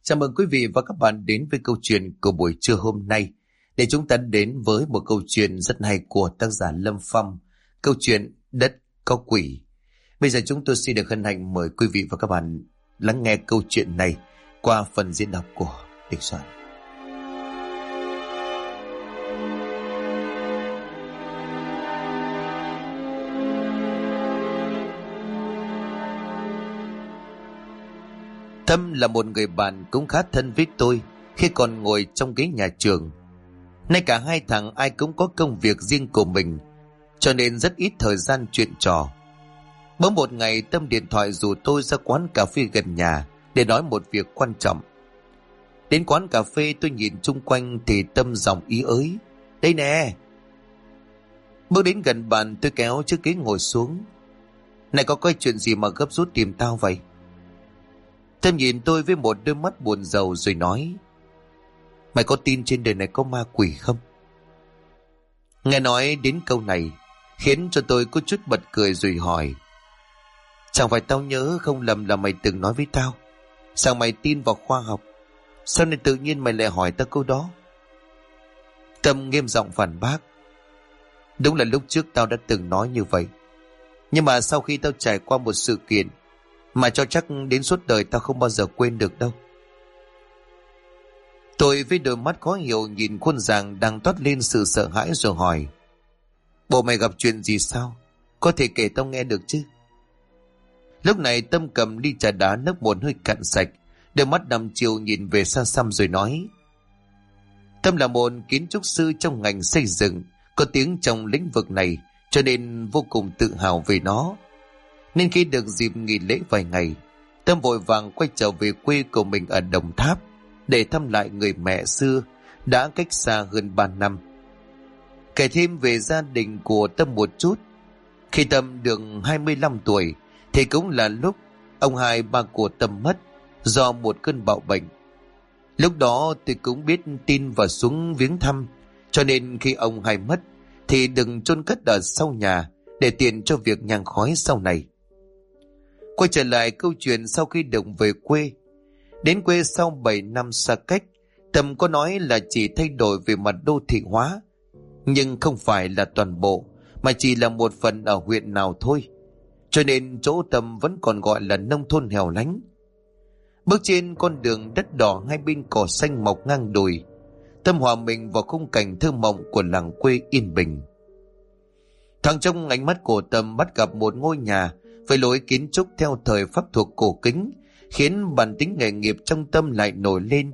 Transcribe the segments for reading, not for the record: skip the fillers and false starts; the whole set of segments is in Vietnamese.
Chào mừng quý vị và các bạn đến với câu chuyện của buổi trưa hôm nay, để chúng ta đến với một câu chuyện rất hay của tác giả Lâm Phong, câu chuyện Đất Có Quỷ. Bây giờ chúng tôi xin được hân hạnh mời quý vị và các bạn lắng nghe câu chuyện này qua phần diễn đọc của Đình Soạn. Tâm là một người bạn cũng khá thân với tôi khi còn ngồi trong ghế nhà trường. Nay cả hai thằng ai cũng có công việc riêng của mình, cho nên rất ít thời gian chuyện trò. Bỗng một ngày Tâm điện thoại rủ tôi ra quán cà phê gần nhà để nói một việc quan trọng. Đến quán cà phê tôi nhìn chung quanh thì Tâm giọng ý ới: "Đây nè." Bước đến gần bàn tôi kéo chiếc ghế ngồi xuống. "Này, có cái chuyện gì mà gấp rút tìm tao vậy?" Tâm nhìn tôi với một đôi mắt buồn rầu rồi nói: "Mày có tin trên đời này có ma quỷ không?" Nghe nói đến câu này khiến cho tôi có chút bật cười rồi hỏi: "Chẳng phải tao nhớ không lầm là mày từng nói với tao rằng mày tin vào khoa học, sao nên tự nhiên mày lại hỏi tao câu đó?" Tâm nghiêm giọng phản bác: "Đúng là lúc trước tao đã từng nói như vậy, nhưng mà sau khi tao trải qua một sự kiện mà cho chắc đến suốt đời tao không bao giờ quên được đâu." Tôi với đôi mắt khó hiểu nhìn khuôn Giàng đang toát lên sự sợ hãi rồi hỏi: "Bộ mày gặp chuyện gì sao? Có thể kể tao nghe được chứ?" Lúc này Tâm cầm ly trà đá nốc một hơi cạn sạch, đôi mắt đăm chiêu nhìn về xa xăm rồi nói: "Tâm là một kiến trúc sư trong ngành xây dựng, có tiếng trong lĩnh vực này, cho nên vô cùng tự hào về nó. Nên khi được dịp nghỉ lễ vài ngày, Tâm vội vàng quay trở về quê của mình ở Đồng Tháp để thăm lại người mẹ xưa đã cách xa hơn 3 năm. Kể thêm về gia đình của Tâm một chút. Khi Tâm được 25 tuổi thì cũng là lúc ông hai ba của Tâm mất do một cơn bạo bệnh. Lúc đó tôi cũng biết tin và xuống viếng thăm, cho nên khi ông hai mất thì đừng chôn cất ở sau nhà để tiện cho việc nhang khói sau này." Quay trở lại câu chuyện sau khi được về quê. Đến quê sau 7 năm xa cách, Tâm có nói là chỉ thay đổi về mặt đô thị hóa, nhưng không phải là toàn bộ, mà chỉ là một phần ở huyện nào thôi. Cho nên chỗ Tâm vẫn còn gọi là nông thôn hẻo lánh. Bước trên con đường đất đỏ hai bên cỏ xanh mọc ngang đồi, Tâm hòa mình vào khung cảnh thơ mộng của làng quê yên bình. Thoáng trong ánh mắt của Tâm bắt gặp một ngôi nhà với lối kiến trúc theo thời Pháp thuộc cổ kính, khiến bản tính nghề nghiệp trong Tâm lại nổi lên.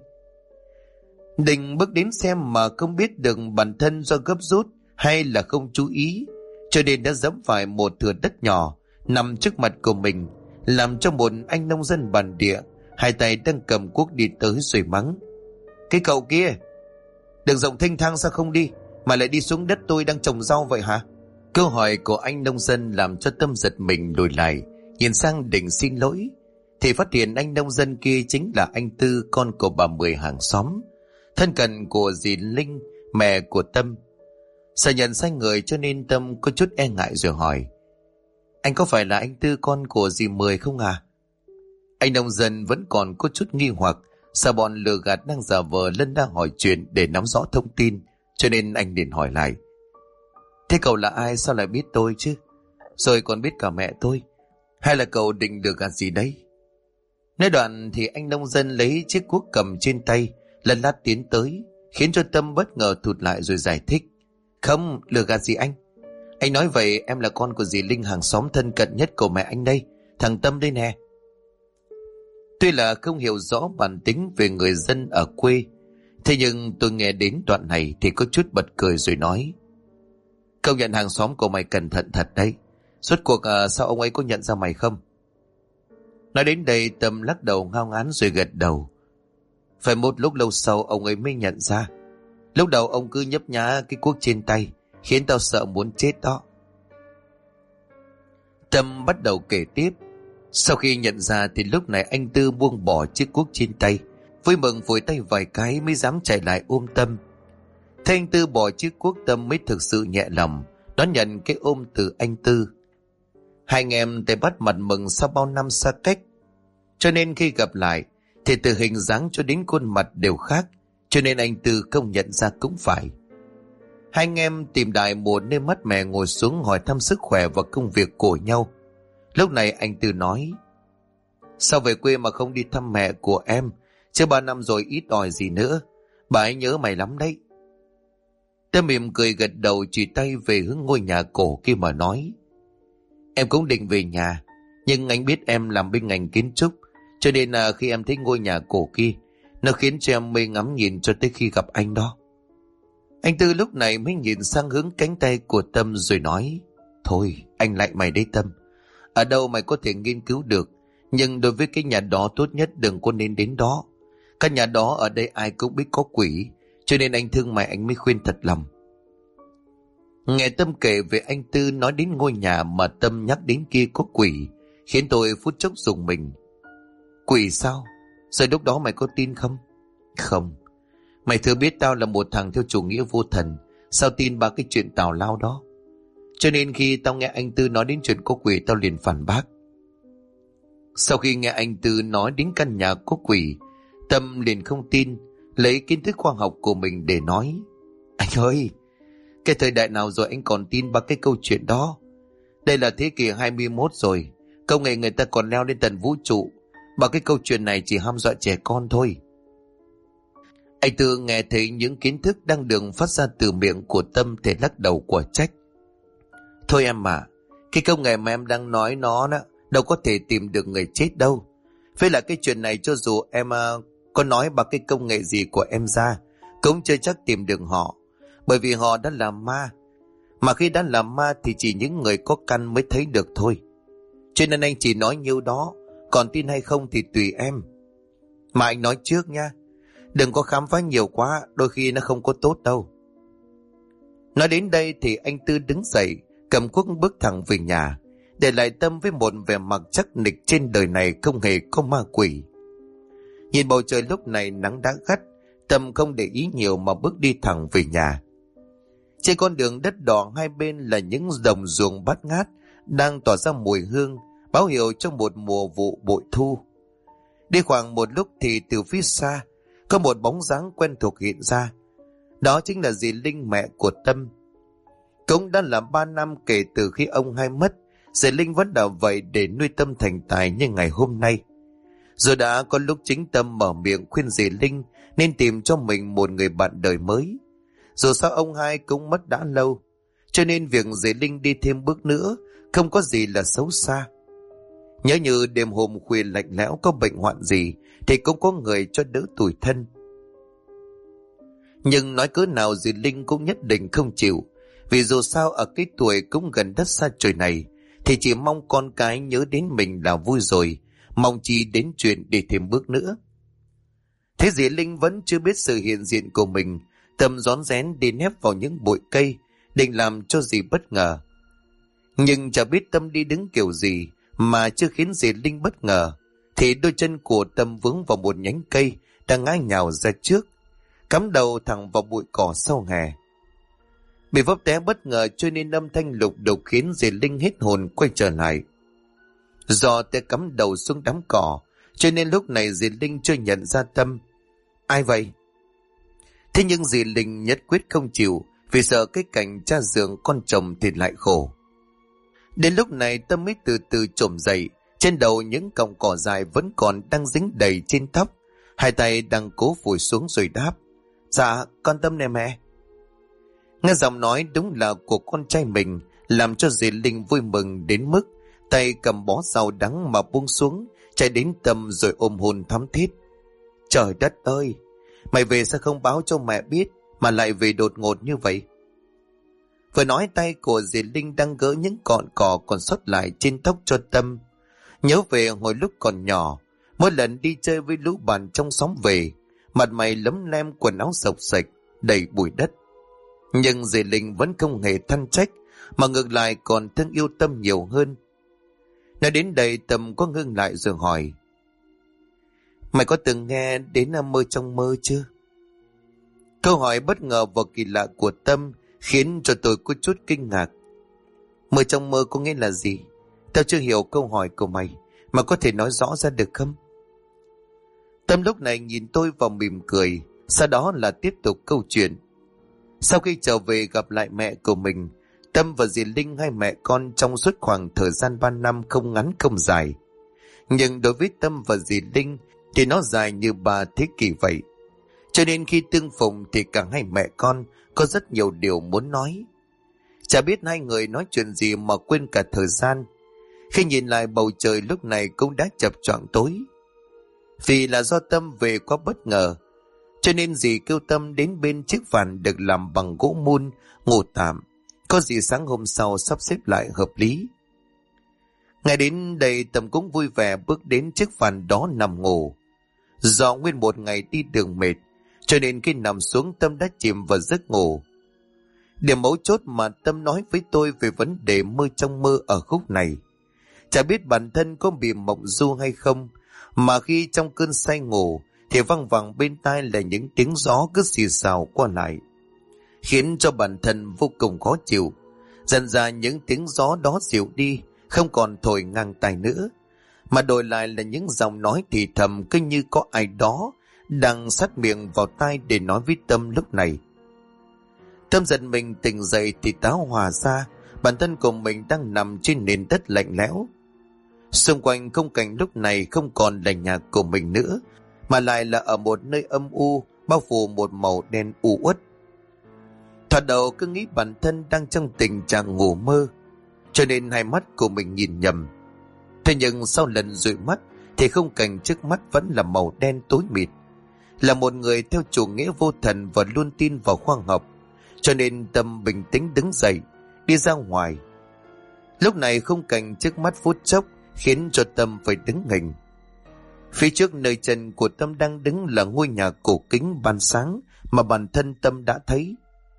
Định bước đến xem mà không biết được bản thân do gấp rút hay là không chú ý, cho nên đã giẫm phải một thửa đất nhỏ nằm trước mặt của mình, làm cho một anh nông dân bản địa hai tay đang cầm cuốc đi tới rồi mắng: "Cái cậu kia, đường rộng thênh thang sao không đi mà lại đi xuống đất tôi đang trồng rau vậy hả?" Câu hỏi của anh nông dân làm cho Tâm giật mình lùi lại, nhìn sang định xin lỗi thì phát hiện anh nông dân kia chính là anh Tư, con của bà Mười hàng xóm, thân cận của dì Linh, mẹ của Tâm. Sợ nhận sai người cho nên Tâm có chút e ngại rồi hỏi: "Anh có phải là anh Tư, con của dì Mười không à?" Anh nông dân vẫn còn có chút nghi hoặc, sợ bọn lừa gạt đang giả vờ lân đang hỏi chuyện để nắm rõ thông tin, cho nên anh liền hỏi lại: "Thế cậu là ai, sao lại biết tôi chứ? Rồi còn biết cả mẹ tôi. Hay là cậu định lừa gạt gì đấy?" Nói đoạn thì anh nông dân lấy chiếc cuốc cầm trên tay lần lát tiến tới, khiến cho Tâm bất ngờ thụt lại rồi giải thích: "Không, lừa gạt gì anh? Anh nói vậy em là con của dì Linh, hàng xóm thân cận nhất của mẹ anh đây, thằng Tâm đây nè." Tuy là không hiểu rõ bản tính về người dân ở quê, thế nhưng tôi nghe đến đoạn này thì có chút bật cười rồi nói: "Công nhận hàng xóm của mày cẩn thận thật đấy. Suốt cuộc sao ông ấy có nhận ra mày không?" Nói đến đây Tâm lắc đầu ngao ngán rồi gật đầu. Phải một lúc lâu sau ông ấy mới nhận ra. Lúc đầu ông cứ nhấp nhá cái cuốc trên tay, khiến tao sợ muốn chết đó. Tâm bắt đầu kể tiếp. Sau khi nhận ra thì lúc này anh Tư buông bỏ chiếc cuốc trên tay, vui mừng vội tay vài cái mới dám chạy lại ôm Tâm. Thấy anh Tư bỏ chiếc cuốc, Tâm mới thực sự nhẹ lòng đón nhận cái ôm từ anh Tư. Hai anh em tay bắt mặt mừng sau bao năm xa cách, cho nên khi gặp lại thì từ hình dáng cho đến khuôn mặt đều khác, cho nên anh Tư không nhận ra cũng phải. Hai anh em tìm đại một nơi mát mẻ ngồi xuống hỏi thăm sức khỏe và công việc của nhau. Lúc này anh Tư nói: sao về quê mà không đi thăm mẹ của em? Chứ 3 năm rồi ít ỏi gì nữa. Bà ấy nhớ mày lắm đấy. Tâm mỉm cười gật đầu, chỉ tay về hướng ngôi nhà cổ kia mà nói: em cũng định về nhà, nhưng anh biết em làm bên ngành kiến trúc, cho nên là khi em thấy ngôi nhà cổ kia, nó khiến cho em mê ngắm nhìn cho tới khi gặp anh đó. Anh Tư lúc này mới nhìn sang hướng cánh tay của Tâm rồi nói: thôi anh lại mày đấy Tâm, ở đâu mày có thể nghiên cứu được, nhưng đối với cái nhà đó tốt nhất đừng có nên đến đó. Căn nhà đó ở đây ai cũng biết có quỷ, cho nên anh thương mày anh mới khuyên thật lòng. Nghe Tâm kể về anh Tư nói đến ngôi nhà mà Tâm nhắc đến kia có quỷ, khiến tôi phút chốc rùng mình. Quỷ sao? Rồi lúc đó mày có tin không? Không. Mày thừa biết tao là một thằng theo chủ nghĩa vô thần, sao tin ba cái chuyện tào lao đó. Cho nên khi tao nghe anh Tư nói đến chuyện có quỷ, tao liền phản bác. Sau khi nghe anh Tư nói đến căn nhà có quỷ, Tâm liền không tin, lấy kiến thức khoa học của mình để nói: anh ơi, cái thời đại nào rồi anh còn tin ba cái câu chuyện đó? Đây là thế kỷ 21 rồi, công nghệ người ta còn leo lên tận vũ trụ. Ba cái câu chuyện này chỉ hăm dọa trẻ con thôi. Anh Tư nghe thấy những kiến thức đang được phát ra từ miệng của Tâm thì lắc đầu của trách: thôi em mà, cái công nghệ mà em đang nói nó đó, đâu có thể tìm được người chết đâu. Với lại cái chuyện này cho dù em có nói bằng cái công nghệ gì của em ra, cũng chưa chắc tìm được họ, bởi vì họ đã là ma. Mà khi đã là ma thì chỉ những người có căn mới thấy được thôi. Cho nên anh chỉ nói nhiêu đó, còn tin hay không thì tùy em. Mà anh nói trước nha, đừng có khám phá nhiều quá, đôi khi nó không có tốt đâu. Nói đến đây thì anh Tư đứng dậy, cầm cuốc bước thẳng về nhà, để lại Tâm với một vẻ mặt chắc nịch trên đời này không hề có ma quỷ. Nhìn bầu trời lúc này nắng đã gắt, Tâm không để ý nhiều mà bước đi thẳng về nhà. Trên con đường đất đỏ hai bên là những đồng ruộng bát ngát đang tỏa ra mùi hương, báo hiệu cho một mùa vụ bội thu. Đi khoảng một lúc thì từ phía xa có một bóng dáng quen thuộc hiện ra. Đó chính là dì Linh, mẹ của Tâm. Cũng đã là 3 năm kể từ khi ông hai mất, dì Linh vẫn ở vậy để nuôi Tâm thành tài như ngày hôm nay. Rồi đã có lúc chính Tâm mở miệng khuyên dì Linh nên tìm cho mình một người bạn đời mới. Dù sao ông hai cũng mất đã lâu, cho nên việc dì Linh đi thêm bước nữa không có gì là xấu xa. Nhớ như đêm hôm khuya lạnh lẽo có bệnh hoạn gì thì cũng có người cho đỡ tủi thân. Nhưng nói cớ nào dì Linh cũng nhất định không chịu, vì dù sao ở cái tuổi cũng gần đất xa trời này thì chỉ mong con cái nhớ đến mình là vui rồi, mong chi đến chuyện đi thêm bước nữa. Thế dì Linh vẫn chưa biết sự hiện diện của mình, Tâm rón rén đi nép vào những bụi cây, định làm cho dì bất ngờ. Nhưng chả biết Tâm đi đứng kiểu gì mà chưa khiến dì Linh bất ngờ, thì đôi chân của Tâm vướng vào một nhánh cây đang ngã nhào ra trước, cắm đầu thẳng vào bụi cỏ sau hè. Bị vấp té bất ngờ cho nên âm thanh lục đục khiến dì Linh hết hồn quay trở lại. Do té cắm đầu xuống đám cỏ, cho nên lúc này dì Linh chưa nhận ra Tâm. Ai vậy? Thế nhưng dì Linh nhất quyết không chịu, vì sợ cái cảnh cha dượng con chồng thì lại khổ. Đến lúc này Tâm mới từ từ trồm dậy, trên đầu những cọng cỏ dài vẫn còn đang dính đầy trên tóc, hai tay đang cố phủi xuống rồi đáp: dạ con Tâm nè mẹ. Nghe giọng nói đúng là của con trai mình, làm cho dì Linh vui mừng đến mức tay cầm bó rau đắng mà buông xuống, chạy đến Tâm rồi ôm hôn thắm thiết. Trời đất ơi, mày về sao không báo cho mẹ biết mà lại về đột ngột như vậy? Vừa nói tay của dì Linh đang gỡ những cọn cỏ còn sót lại trên tóc cho Tâm. Nhớ về hồi lúc còn nhỏ, mỗi lần đi chơi với lũ bạn trong xóm về, mặt mày lấm lem, quần áo xộc xệch, đầy bụi đất. Nhưng dì Linh vẫn không hề than trách, mà ngược lại còn thương yêu Tâm nhiều hơn. Nói đến đây Tâm có ngưng lại rồi hỏi: mày có từng nghe đến mơ trong mơ chưa? Câu hỏi bất ngờ và kỳ lạ của Tâm khiến cho tôi có chút kinh ngạc. Mơ trong mơ có nghĩa là gì? Tao chưa hiểu câu hỏi của mày, mà có thể nói rõ ra được không? Tâm lúc này nhìn tôi và mỉm cười, sau đó là tiếp tục câu chuyện. Sau khi trở về gặp lại mẹ của mình, Tâm và dì Linh hai mẹ con trong suốt khoảng thời gian 3 năm không ngắn không dài. Nhưng đối với Tâm và dì Linh thì nó dài như 3 thế kỷ vậy. Cho nên khi tương phùng thì cả hai mẹ con có rất nhiều điều muốn nói. Chả biết hai người nói chuyện gì mà quên cả thời gian. Khi nhìn lại bầu trời lúc này cũng đã chập choạng tối. Vì là do Tâm về quá bất ngờ, cho nên dì kêu Tâm đến bên chiếc bàn được làm bằng gỗ mun ngủ tạm. Có gì sáng hôm sau sắp xếp lại hợp lý. Ngày đến đây Tâm cũng vui vẻ bước đến chiếc bàn đó nằm ngủ. Do nguyên một ngày đi đường mệt, cho nên khi nằm xuống Tâm đã chìm vào giấc ngủ. Điểm mấu chốt mà Tâm nói với tôi về vấn đề mơ trong mơ ở khúc này. Chả biết bản thân có bị mộng du hay không, mà khi trong cơn say ngủ thì văng vẳng bên tai là những tiếng gió cứ xì xào qua lại, khiến cho bản thân vô cùng khó chịu. Dần ra những tiếng gió đó dịu đi, không còn thổi ngang tai nữa, mà đổi lại là những giọng nói thì thầm cứ như có ai đó đang sát miệng vào tai để nói với Tâm lúc này. Tâm giật mình tỉnh dậy thì táo hòa ra bản thân của mình đang nằm trên nền đất lạnh lẽo. Xung quanh khung cảnh lúc này không còn là nhà của mình nữa, mà lại là ở một nơi âm u, bao phủ một màu đen u uất. Thoạt đầu cứ nghĩ bản thân đang trong tình trạng ngủ mơ, cho nên hai mắt của mình nhìn nhầm. Thế nhưng sau lần dụi mắt thì khung cảnh trước mắt vẫn là màu đen tối mịt. Là một người theo chủ nghĩa vô thần và luôn tin vào khoa học, cho nên Tâm bình tĩnh đứng dậy, đi ra ngoài. Lúc này khung cảnh trước mắt phút chốc khiến cho Tâm phải đứng hình. Phía trước nơi chân của Tâm đang đứng là ngôi nhà cổ kính ban sáng mà bản thân Tâm đã thấy.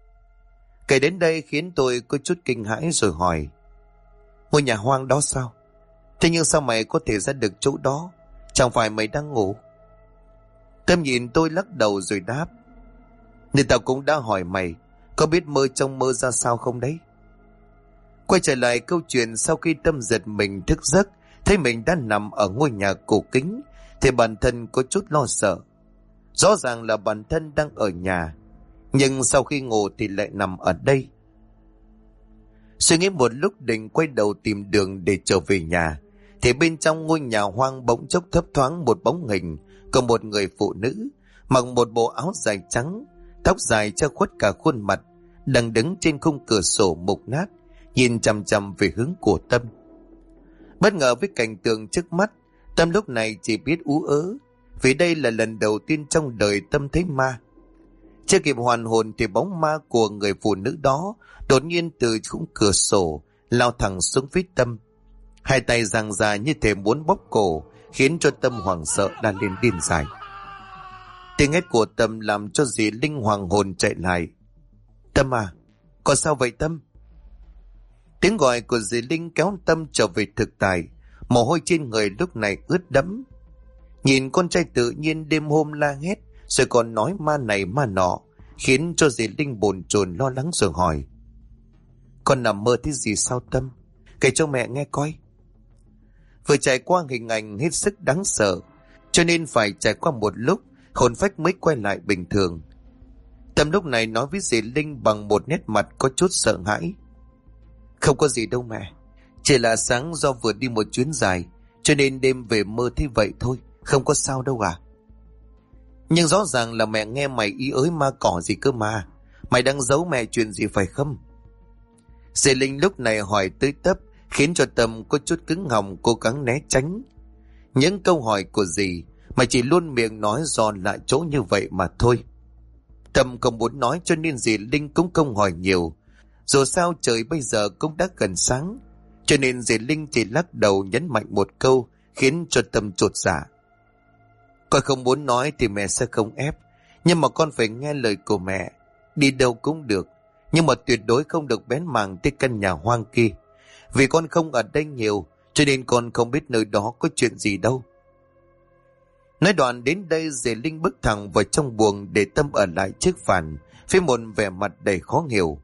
Kể đến đây khiến tôi có chút kinh hãi rồi hỏi: ngôi nhà hoang đó sao? Thế nhưng sao mày có thể ra được chỗ đó? Chẳng phải mày đang ngủ? Tâm nhìn tôi lắc đầu rồi đáp: nên tao cũng đã hỏi mày, có biết mơ trong mơ ra sao không đấy? Quay trở lại câu chuyện, sau khi Tâm giật mình thức giấc, thấy mình đã nằm ở ngôi nhà cổ kính, thì bản thân có chút lo sợ. Rõ ràng là bản thân đang ở nhà, nhưng sau khi ngủ thì lại nằm ở đây. Suy nghĩ một lúc định quay đầu tìm đường để trở về nhà, thì bên trong ngôi nhà hoang bỗng chốc thấp thoáng một bóng hình của một người phụ nữ mặc một bộ áo dài trắng, tóc dài che khuất cả khuôn mặt, đang đứng trên khung cửa sổ mục nát, nhìn chằm chằm về hướng của Tâm. Bất ngờ với cảnh tượng trước mắt, Tâm lúc này chỉ biết ú ớ, vì đây là lần đầu tiên trong đời Tâm thấy ma. Chưa kịp hoàn hồn thì bóng ma của người phụ nữ đó đột nhiên từ khung cửa sổ lao thẳng xuống phía Tâm, hai tay giằng ra như thể muốn bóp cổ, khiến cho Tâm hoảng sợ đã lên điên dại. Tiếng hét của Tâm làm cho dì Linh hoàng hồn chạy lại. Tâm à, có sao vậy Tâm? Tiếng gọi của dì Linh kéo Tâm trở về thực tại, mồ hôi trên người lúc này ướt đẫm. Nhìn con trai tự nhiên đêm hôm la hét, rồi còn nói ma này ma nọ, khiến cho dì Linh bồn chồn lo lắng rồi hỏi: con nằm mơ thấy gì sao Tâm? Kể cho mẹ nghe coi. Vừa trải qua hình ảnh hết sức đáng sợ, cho nên phải trải qua một lúc hồn phách mới quay lại bình thường. Tâm lúc này nói với dì Linh bằng một nét mặt có chút sợ hãi: không có gì đâu mẹ, chỉ là sáng do vừa đi một chuyến dài, cho nên đêm về mơ thấy vậy thôi, không có sao đâu à. Nhưng rõ ràng là mẹ nghe mày ý ới ma cỏ gì cơ mà, mày đang giấu mẹ chuyện gì phải không? Dì Linh lúc này hỏi tới tấp, khiến cho Tâm có chút cứng họng, cố gắng né tránh những câu hỏi của dì, mà chỉ luôn miệng nói dò lại chỗ như vậy mà thôi. Tâm không muốn nói, cho nên dì Linh cũng không hỏi nhiều. Dù sao trời bây giờ cũng đã gần sáng, cho nên dì Linh chỉ lắc đầu nhấn mạnh một câu, khiến cho Tâm chột dạ. Con không muốn nói thì mẹ sẽ không ép, nhưng mà con phải nghe lời của mẹ. Đi đâu cũng được, nhưng mà tuyệt đối không được bén mảng tới căn nhà hoang kia. Vì con không ở đây nhiều, cho nên con không biết nơi đó có chuyện gì đâu. Nói đoạn đến đây, dì Linh bước thẳng vào trong buồng để Tâm ở lại chiếc phản, với một vẻ mặt đầy khó hiểu.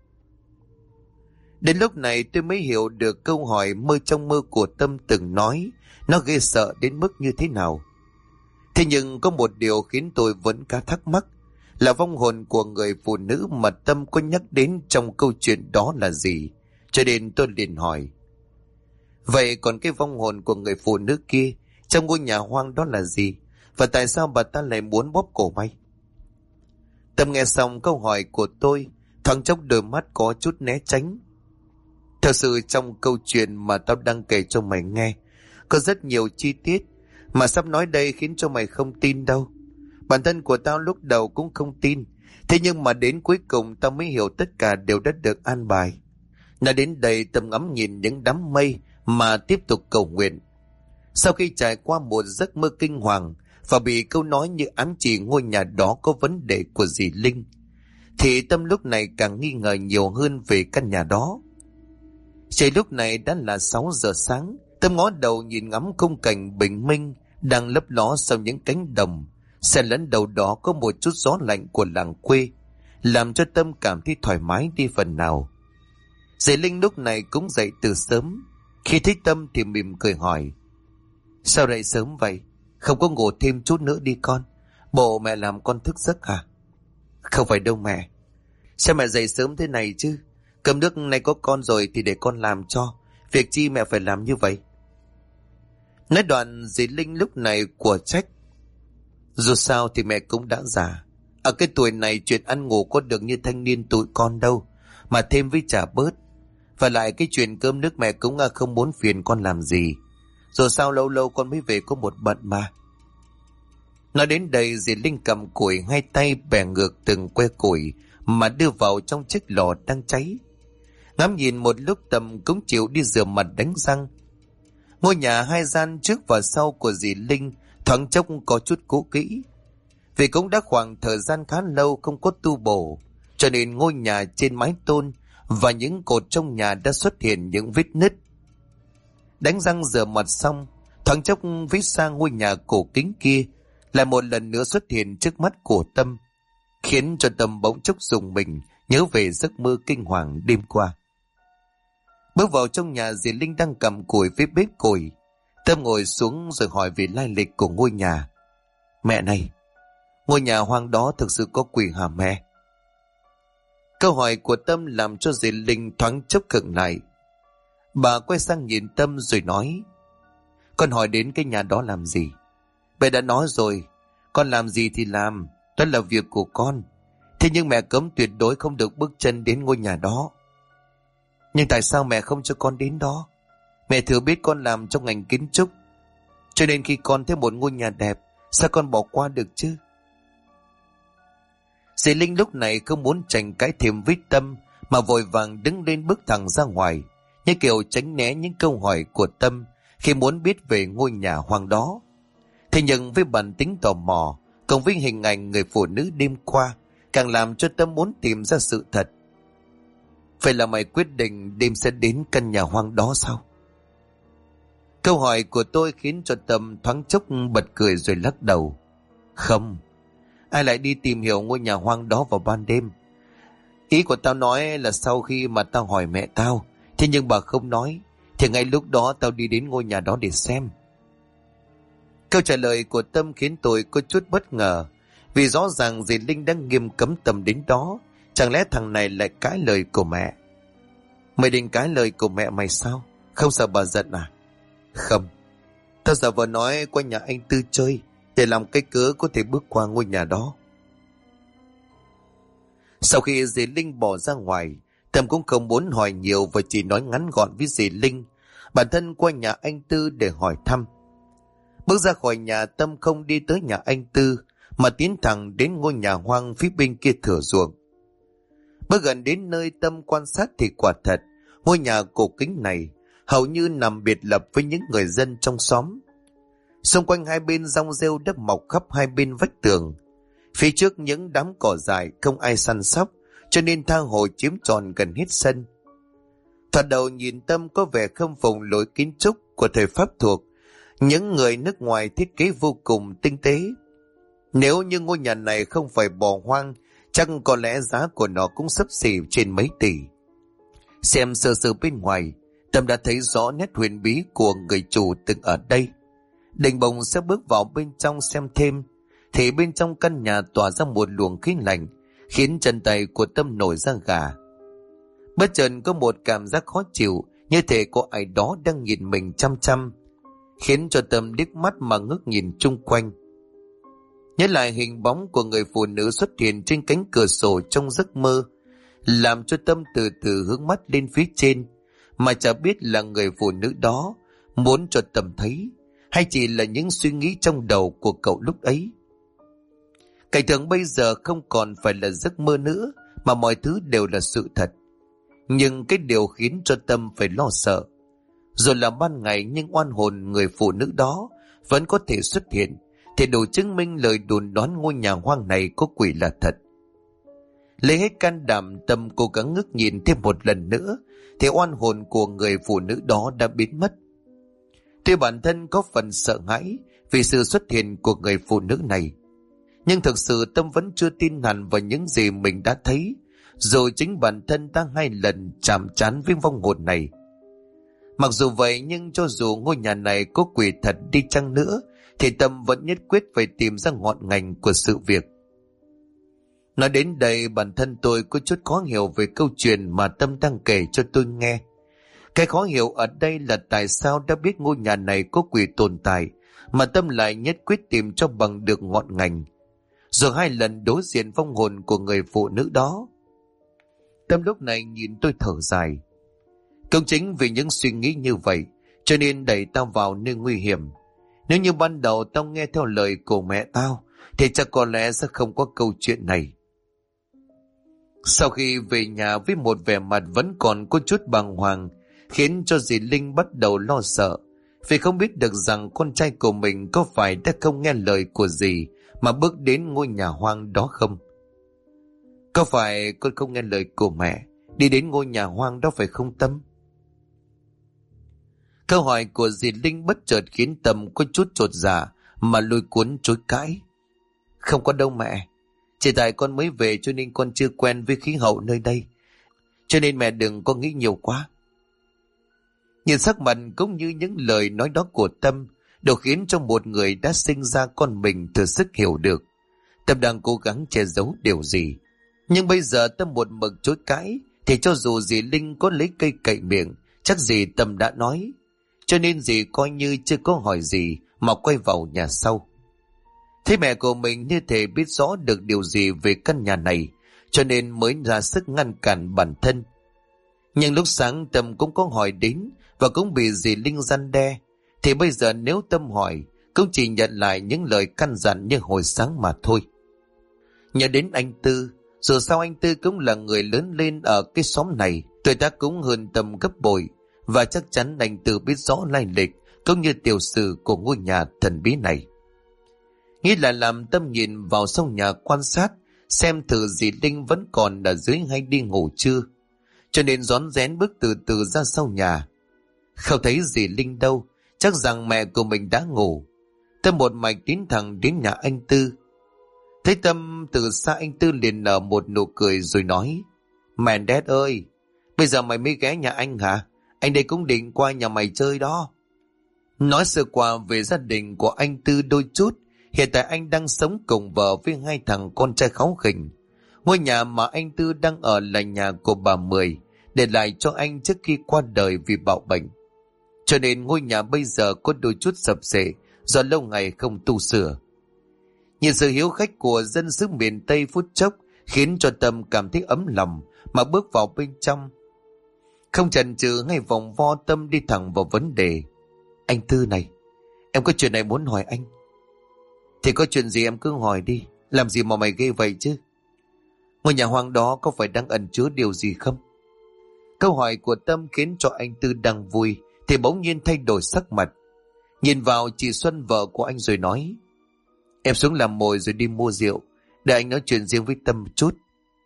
Đến lúc này tôi mới hiểu được câu hỏi mơ trong mơ của Tâm từng nói nó ghê sợ đến mức như thế nào. Thế nhưng có một điều khiến tôi vẫn khá thắc mắc là vong hồn của người phụ nữ mà Tâm có nhắc đến trong câu chuyện đó là gì. Cho nên tôi liền hỏi: vậy còn cái vong hồn của người phụ nữ kia trong ngôi nhà hoang đó là gì? Và tại sao bà ta lại muốn bóp cổ mày? Tâm nghe xong câu hỏi của tôi, thoáng chốc đôi mắt có chút né tránh. Thật sự trong câu chuyện mà tao đang kể cho mày nghe có rất nhiều chi tiết mà sắp nói đây khiến cho mày không tin đâu. Bản thân của tao lúc đầu cũng không tin, thế nhưng mà đến cuối cùng tao mới hiểu tất cả đều đã được an bài. Nói đến đây, Tâm ngắm nhìn những đám mây mà tiếp tục cầu nguyện. Sau khi trải qua một giấc mơ kinh hoàng và bị câu nói như ám chỉ ngôi nhà đó có vấn đề của dì Linh, thì Tâm lúc này càng nghi ngờ nhiều hơn về căn nhà đó. Trời lúc này đã là 6 giờ sáng. Tâm ngó đầu nhìn ngắm khung cảnh bình minh đang lấp ló sau những cánh đồng, xen lẫn đầu đó có một chút gió lạnh của làng quê, làm cho Tâm cảm thấy thoải mái đi phần nào. Dì Linh lúc này cũng dậy từ sớm. Khi thấy Tâm thì mỉm cười hỏi: sao dậy sớm vậy? Không có ngủ thêm chút nữa đi con? Bộ mẹ làm con thức giấc à? Không phải đâu mẹ. Sao mẹ dậy sớm thế này chứ? Cơm nước này có con rồi thì để con làm cho. Việc chi mẹ phải làm như vậy? Nói đoạn dì Linh lúc này của trách: dù sao thì mẹ cũng đã già. Ở cái tuổi này chuyện ăn ngủ có được như thanh niên tụi con đâu, mà thêm với chả bớt. Và lại cái chuyện cơm nước mẹ cũng không muốn phiền con làm gì. Rồi sao lâu lâu con mới về có một bận mà. Nói đến đây, dì Linh cầm củi, hai tay bẻ ngược từng que củi mà đưa vào trong chiếc lò đang cháy. Ngắm nhìn một lúc, Tâm cũng chịu đi rửa mặt đánh răng. Ngôi nhà 2 gian trước và sau của dì Linh thoáng chốc có chút cũ kỹ. Vì cũng đã khoảng thời gian khá lâu không có tu bổ, cho nên ngôi nhà trên mái tôn và những cột trong nhà đã xuất hiện những vết nứt. Đánh răng rửa mặt xong, thoáng chốc vết sang ngôi nhà cổ kính kia lại một lần nữa xuất hiện trước mắt của Tâm, khiến cho Tâm bỗng chốc rùng mình, nhớ về giấc mơ kinh hoàng đêm qua. Bước vào trong nhà, dì Linh đang cầm củi với bếp củi. Tâm ngồi xuống rồi hỏi về lai lịch của ngôi nhà. Mẹ này, ngôi nhà hoang đó thực sự có quỷ hả mẹ? Câu hỏi của Tâm làm cho dì Linh thoáng chốc khựng lại. Bà quay sang nhìn Tâm rồi nói: con hỏi đến cái nhà đó làm gì? Mẹ đã nói rồi, con làm gì thì làm, đó là việc của con. Thế nhưng mẹ cấm tuyệt đối không được bước chân đến ngôi nhà đó. Nhưng tại sao mẹ không cho con đến đó? Mẹ thừa biết con làm trong ngành kiến trúc, cho nên khi con thấy một ngôi nhà đẹp, sao con bỏ qua được chứ? Dì Linh lúc này không muốn tranh cãi thêm với Tâm, mà vội vàng đứng lên bước thẳng ra ngoài, như kiểu tránh né những câu hỏi của Tâm khi muốn biết về ngôi nhà hoang đó. Thế nhưng với bản tính tò mò cộng với hình ảnh người phụ nữ đêm qua, càng làm cho Tâm muốn tìm ra sự thật. Vậy là mày quyết định đêm sẽ đến căn nhà hoang đó sao? Câu hỏi của tôi khiến cho Tâm thoáng chốc bật cười rồi lắc đầu. Không, ai lại đi tìm hiểu ngôi nhà hoang đó vào ban đêm? Ý của tao nói là sau khi mà tao hỏi mẹ tao, thế nhưng bà không nói, thì ngay lúc đó tao đi đến ngôi nhà đó để xem. Câu trả lời của Tâm khiến tôi có chút bất ngờ, vì rõ ràng dì Linh đang nghiêm cấm Tâm đến đó. Chẳng lẽ thằng này lại cãi lời của mẹ? Mày định cãi lời của mẹ mày sao? Không sợ bà giận à? Không, tao giả vờ nói qua nhà anh Tư chơi, để làm cái cớ có thể bước qua ngôi nhà đó. Sau khi dì Linh bỏ ra ngoài, Tâm cũng không muốn hỏi nhiều và chỉ nói ngắn gọn với dì Linh bản thân qua nhà anh Tư để hỏi thăm. Bước ra khỏi nhà, Tâm không đi tới nhà anh Tư mà tiến thẳng đến ngôi nhà hoang phía bên kia thửa ruộng. Bước gần đến nơi, Tâm quan sát thì quả thật ngôi nhà cổ kính này hầu như nằm biệt lập với những người dân trong xóm. Xung quanh hai bên rong rêu đất mọc khắp hai bên vách tường. Phía trước những đám cỏ dài không ai săn sóc, cho nên tha hồ chiếm trọn gần hết sân. Thoạt đầu nhìn Tâm có vẻ khâm phục lối kiến trúc của thời Pháp thuộc những người nước ngoài thiết kế vô cùng tinh tế. Nếu như ngôi nhà này không phải bỏ hoang, chắc có lẽ giá của nó cũng xấp xỉ trên mấy tỷ. Xem sơ sơ bên ngoài, Tâm đã thấy rõ nét huyền bí của người chủ từng ở đây. Định bồng sẽ bước vào bên trong xem thêm, thì bên trong căn nhà tỏa ra một luồng khí lạnh, khiến chân tay của Tâm nổi da gà. Bất chợt có một cảm giác khó chịu, như thể có ai đó đang nhìn mình chăm chăm, khiến cho Tâm liếc mắt mà ngước nhìn chung quanh. Nhớ lại hình bóng của người phụ nữ xuất hiện trên cánh cửa sổ trong giấc mơ, làm cho Tâm từ từ hướng mắt lên phía trên, mà chả biết là người phụ nữ đó muốn cho Tâm thấy, hay chỉ là những suy nghĩ trong đầu của cậu lúc ấy. Cảnh tượng bây giờ không còn phải là giấc mơ nữa, mà mọi thứ đều là sự thật. Nhưng cái điều khiến cho Tâm phải lo sợ, rồi là ban ngày nhưng oan hồn người phụ nữ đó vẫn có thể xuất hiện, thì đủ chứng minh lời đồn đoán ngôi nhà hoang này có quỷ là thật. Lấy hết can đảm, Tâm cố gắng ngước nhìn thêm một lần nữa, thì oan hồn của người phụ nữ đó đã biến mất. Tuy bản thân có phần sợ hãi vì sự xuất hiện của người phụ nữ này, nhưng thực sự Tâm vẫn chưa tin hẳn vào những gì mình đã thấy, rồi chính bản thân đã 2 lần chạm trán với vong hồn này. Mặc dù vậy, nhưng cho dù ngôi nhà này có quỷ thật đi chăng nữa, thì Tâm vẫn nhất quyết phải tìm ra ngọn ngành của sự việc. Nói đến đây, bản thân tôi có chút khó hiểu về câu chuyện mà Tâm đang kể cho tôi nghe. Cái khó hiểu ở đây là tại sao đã biết ngôi nhà này có quỷ tồn tại, mà Tâm lại nhất quyết tìm cho bằng được ngọn ngành, rồi 2 lần đối diện vong hồn của người phụ nữ đó. Tâm lúc này nhìn tôi thở dài. Cũng chính vì những suy nghĩ như vậy, cho nên đẩy tao vào nơi nguy hiểm. Nếu như ban đầu tao nghe theo lời của mẹ tao, thì chắc có lẽ sẽ không có câu chuyện này. Sau khi về nhà với một vẻ mặt vẫn còn có chút bàng hoàng, khiến cho dì Linh bắt đầu lo sợ, vì không biết được rằng con trai của mình có phải đã không nghe lời của dì mà bước đến ngôi nhà hoang đó không. Có phải con không nghe lời của mẹ đi đến ngôi nhà hoang đó phải không Tâm? Câu hỏi của dì Linh bất chợt khiến Tâm có chút chột dạ mà lôi cuốn chối cãi. Không có đâu mẹ, chỉ tại con mới về cho nên con chưa quen với khí hậu nơi đây, cho nên mẹ đừng có nghĩ nhiều quá. Nhìn sắc mặt cũng như những lời nói đó của Tâm đều khiến cho một người đã sinh ra con mình thừa sức hiểu được Tâm đang cố gắng che giấu điều gì. Nhưng bây giờ Tâm một mực chối cãi, thì cho dù dì Linh có lấy cây cậy miệng, chắc gì Tâm đã nói, cho nên dì coi như chưa có hỏi gì mà quay vào nhà sau. Thấy mẹ của mình như thể biết rõ được điều gì về căn nhà này, cho nên mới ra sức ngăn cản bản thân. Nhưng lúc sáng Tâm cũng có hỏi đến và cũng bị dì Linh răn đe, thì bây giờ nếu Tâm hỏi cũng chỉ nhận lại những lời căn dặn như hồi sáng mà thôi. Nhớ đến anh Tư, dù sao anh Tư cũng là người lớn lên ở cái xóm này, tuổi tác cũng hơn Tâm gấp bội, và chắc chắn anh Tư biết rõ lai lịch cũng như tiểu sử của ngôi nhà thần bí này. Nghĩ là làm Tâm nhìn vào sau nhà quan sát xem thử dì Linh vẫn còn ở dưới hay đi ngủ chưa, cho nên rón rén bước từ từ ra sau nhà. Không thấy dì Linh đâu, chắc rằng mẹ của mình đã ngủ. Tâm một mạch tiến thẳng đến nhà anh Tư. Thấy Tâm từ xa, anh Tư liền nở một nụ cười rồi nói: Mẹ đét ơi, bây giờ mày mới ghé nhà anh hả? Anh đây cũng định qua nhà mày chơi đó. Nói sơ qua về gia đình của anh Tư đôi chút. Hiện tại anh đang sống cùng vợ với 2 thằng con trai kháu khỉnh. Ngôi nhà mà anh Tư đang ở là nhà của bà Mười, để lại cho anh trước khi qua đời vì bạo bệnh. Cho nên ngôi nhà bây giờ có đôi chút sập xệ do lâu ngày không tu sửa. Nhìn sự hiếu khách của dân xứ miền Tây phút chốc khiến cho Tâm cảm thấy ấm lòng mà bước vào bên trong. Không chần chừ ngay vòng vo, Tâm đi thẳng vào vấn đề. Anh Tư này, em có chuyện này muốn hỏi anh. Thì có chuyện gì em cứ hỏi đi, làm gì mà mày ghê vậy chứ? Ngôi nhà hoang đó có phải đang ẩn chứa điều gì không? Câu hỏi của Tâm khiến cho anh Tư đang vui thì bỗng nhiên thay đổi sắc mặt. Nhìn vào chị Xuân vợ của anh rồi nói: Em xuống làm mồi rồi đi mua rượu, để anh nói chuyện riêng với Tâm một chút.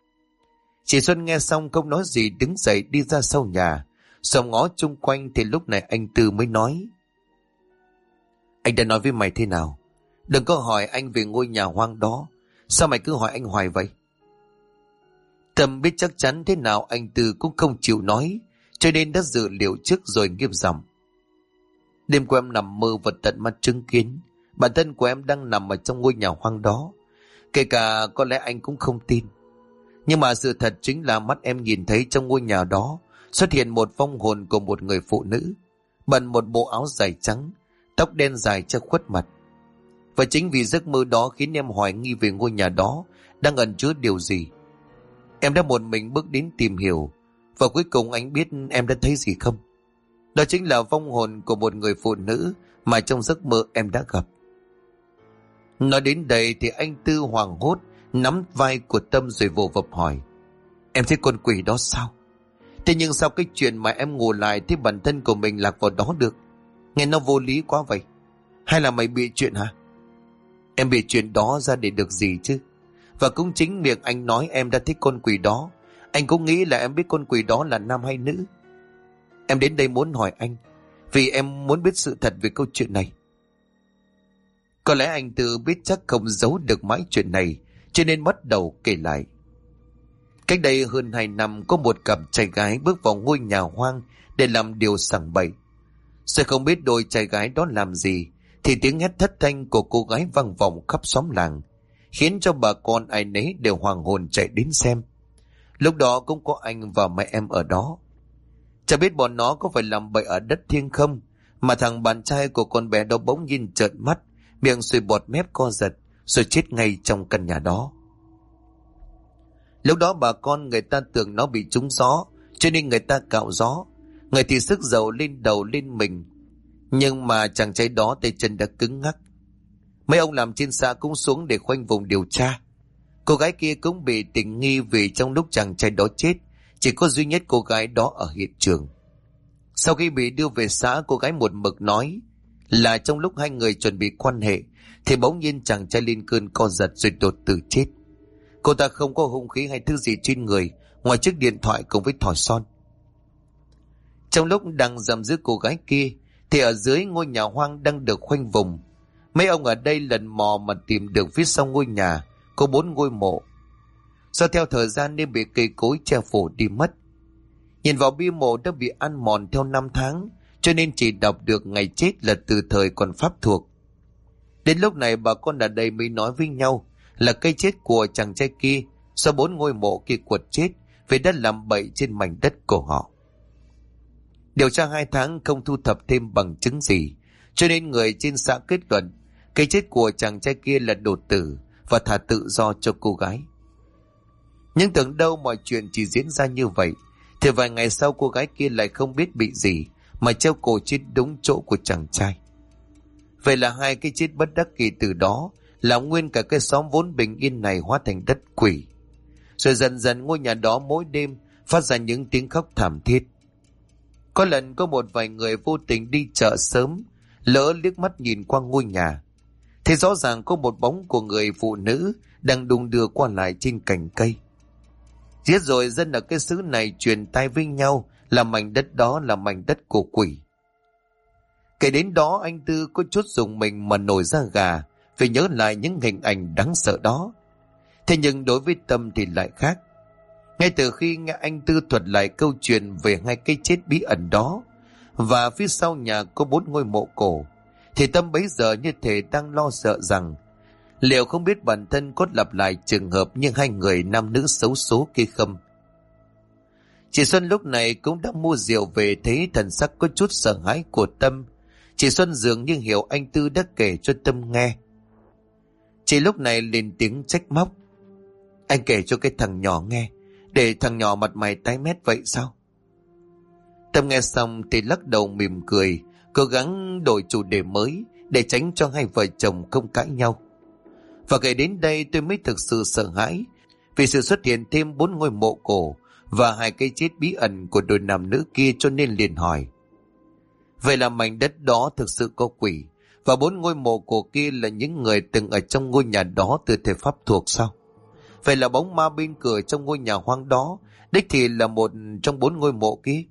Chị Xuân nghe xong không nói gì, đứng dậy đi ra sau nhà. Xong ngó chung quanh thì lúc này anh Tư mới nói: Anh đã nói với mày thế nào? Đừng có hỏi anh về ngôi nhà hoang đó, sao mày cứ hỏi anh hoài vậy? Tâm biết chắc chắn thế nào anh Tư cũng không chịu nói, cho nên đã dự liệu trước rồi nghiêm giọng: Đêm qua em nằm mơ và tận mắt chứng kiến bản thân của em đang nằm ở trong ngôi nhà hoang đó. Kể cả có lẽ anh cũng không tin. Nhưng mà sự thật chính là mắt em nhìn thấy trong ngôi nhà đó xuất hiện một vong hồn của một người phụ nữ, bận một bộ áo dài trắng, tóc đen dài che khuất mặt. Và chính vì giấc mơ đó khiến em hoài nghi về ngôi nhà đó đang ẩn chứa điều gì. Em đã một mình bước đến tìm hiểu, và cuối cùng anh biết em đã thấy gì không? Đó chính là vong hồn của một người phụ nữ mà trong giấc mơ em đã gặp. Nói đến đây thì anh Tư hoảng hốt nắm vai của Tâm rồi vồ vập hỏi: Em thấy con quỷ đó sao? Thế nhưng sao cái chuyện mà em ngủ lại thấy bản thân của mình lạc vào đó được? Nghe nó vô lý quá vậy. Hay là mày bị chuyện hả? Em bị chuyện đó ra để được gì chứ? Và cũng chính miệng anh nói em đã thích con quỷ đó, anh cũng nghĩ là em biết con quỷ đó là nam hay nữ. Em đến đây muốn hỏi anh, vì em muốn biết sự thật về câu chuyện này. Có lẽ anh Tư biết chắc không giấu được mãi chuyện này, cho nên bắt đầu kể lại. Cách đây hơn 2 năm, có một cặp trai gái bước vào ngôi nhà hoang để làm điều sằng bậy. Rồi không biết đôi trai gái đó làm gì, thì tiếng hét thất thanh của cô gái vang vọng khắp xóm làng, khiến cho bà con ai nấy đều hoàng hồn chạy đến xem. Lúc đó cũng có anh và mẹ em ở đó. Chả biết bọn nó có phải làm bậy ở đất thiêng không, mà thằng bạn trai của con bé đó bỗng nhiên trợn mắt, miệng sùi bọt mép co giật, rồi chết ngay trong căn nhà đó. Lúc đó bà con người ta tưởng nó bị trúng gió, cho nên người ta cạo gió, người thì sức dầu lên đầu lên mình. Nhưng mà chàng trai đó tay chân đã cứng ngắc. Mấy ông làm trên xã cũng xuống để khoanh vùng điều tra. Cô gái kia cũng bị tình nghi vì trong lúc chàng trai đó chết, chỉ có duy nhất cô gái đó ở hiện trường. Sau khi bị đưa về xã, cô gái một mực nói là trong lúc hai người chuẩn bị quan hệ thì bỗng nhiên chàng trai lên cơn co giật rồi đột tử chết. Cô ta không có hung khí hay thứ gì trên người ngoài chiếc điện thoại cùng với thỏi son. Trong lúc đang giam giữ cô gái kia thì ở dưới ngôi nhà hoang đang được khoanh vùng, mấy ông ở đây lần mò mà tìm được phía sau ngôi nhà có 4 ngôi mộ. Do theo thời gian nên bị cây cối che phủ đi mất. Nhìn vào bia mộ đã bị ăn mòn theo 5 tháng, cho nên chỉ đọc được ngày chết là từ thời còn Pháp thuộc. Đến lúc này bà con ở đây mới nói với nhau là cây chết của chàng trai kia do 4 ngôi mộ kia quật chết vì đã làm bậy trên mảnh đất của họ. Điều tra 2 tháng không thu thập thêm bằng chứng gì, cho nên người trên xã kết luận cây chết của chàng trai kia là đột tử và thả tự do cho cô gái. Nhưng tưởng đâu mọi chuyện chỉ diễn ra như vậy, thì vài ngày sau cô gái kia lại không biết bị gì mà treo cổ chết đúng chỗ của chàng trai. Vậy là hai cái chết bất đắc kỳ từ đó là nguyên cả cái xóm vốn bình yên này hóa thành đất quỷ. Rồi dần dần ngôi nhà đó mỗi đêm phát ra những tiếng khóc thảm thiết. Có lần có một vài người vô tình đi chợ sớm, lỡ liếc mắt nhìn qua ngôi nhà, thì rõ ràng có một bóng của người phụ nữ đang đung đưa qua lại trên cành cây. Giết rồi dân ở cái xứ này truyền tai với nhau là mảnh đất đó là mảnh đất của quỷ. Kể đến đó anh Tư có chút rùng mình mà nổi da gà vì nhớ lại những hình ảnh đáng sợ đó. Thế nhưng đối với Tâm thì lại khác. Ngay từ khi nghe anh Tư thuật lại câu chuyện về hai cái chết bí ẩn đó và phía sau nhà có 4 ngôi mộ cổ, thì Tâm bấy giờ như thể đang lo sợ rằng liệu không biết bản thân có lặp lại trường hợp như hai người nam nữ xấu số kia không. Chị Xuân lúc này cũng đã mua rượu về, thấy thần sắc có chút sợ hãi của Tâm. Chị Xuân dường như hiểu anh Tư đã kể cho Tâm nghe. Chị lúc này lên tiếng trách móc: Anh kể cho cái thằng nhỏ nghe, để thằng nhỏ mặt mày tái mét vậy sao? Tâm nghe xong thì lắc đầu mỉm cười, cố gắng đổi chủ đề mới để tránh cho hai vợ chồng không cãi nhau. Và kể đến đây tôi mới thực sự sợ hãi vì sự xuất hiện thêm 4 ngôi mộ cổ và hai cái chết bí ẩn của đôi nam nữ kia, cho nên liền hỏi: Vậy là mảnh đất đó thực sự có quỷ, và 4 ngôi mộ cổ kia là những người từng ở trong ngôi nhà đó từ thời Pháp thuộc sao? Vậy là bóng ma bên cửa trong ngôi nhà hoang đó đích thì là một trong 4 ngôi mộ kia?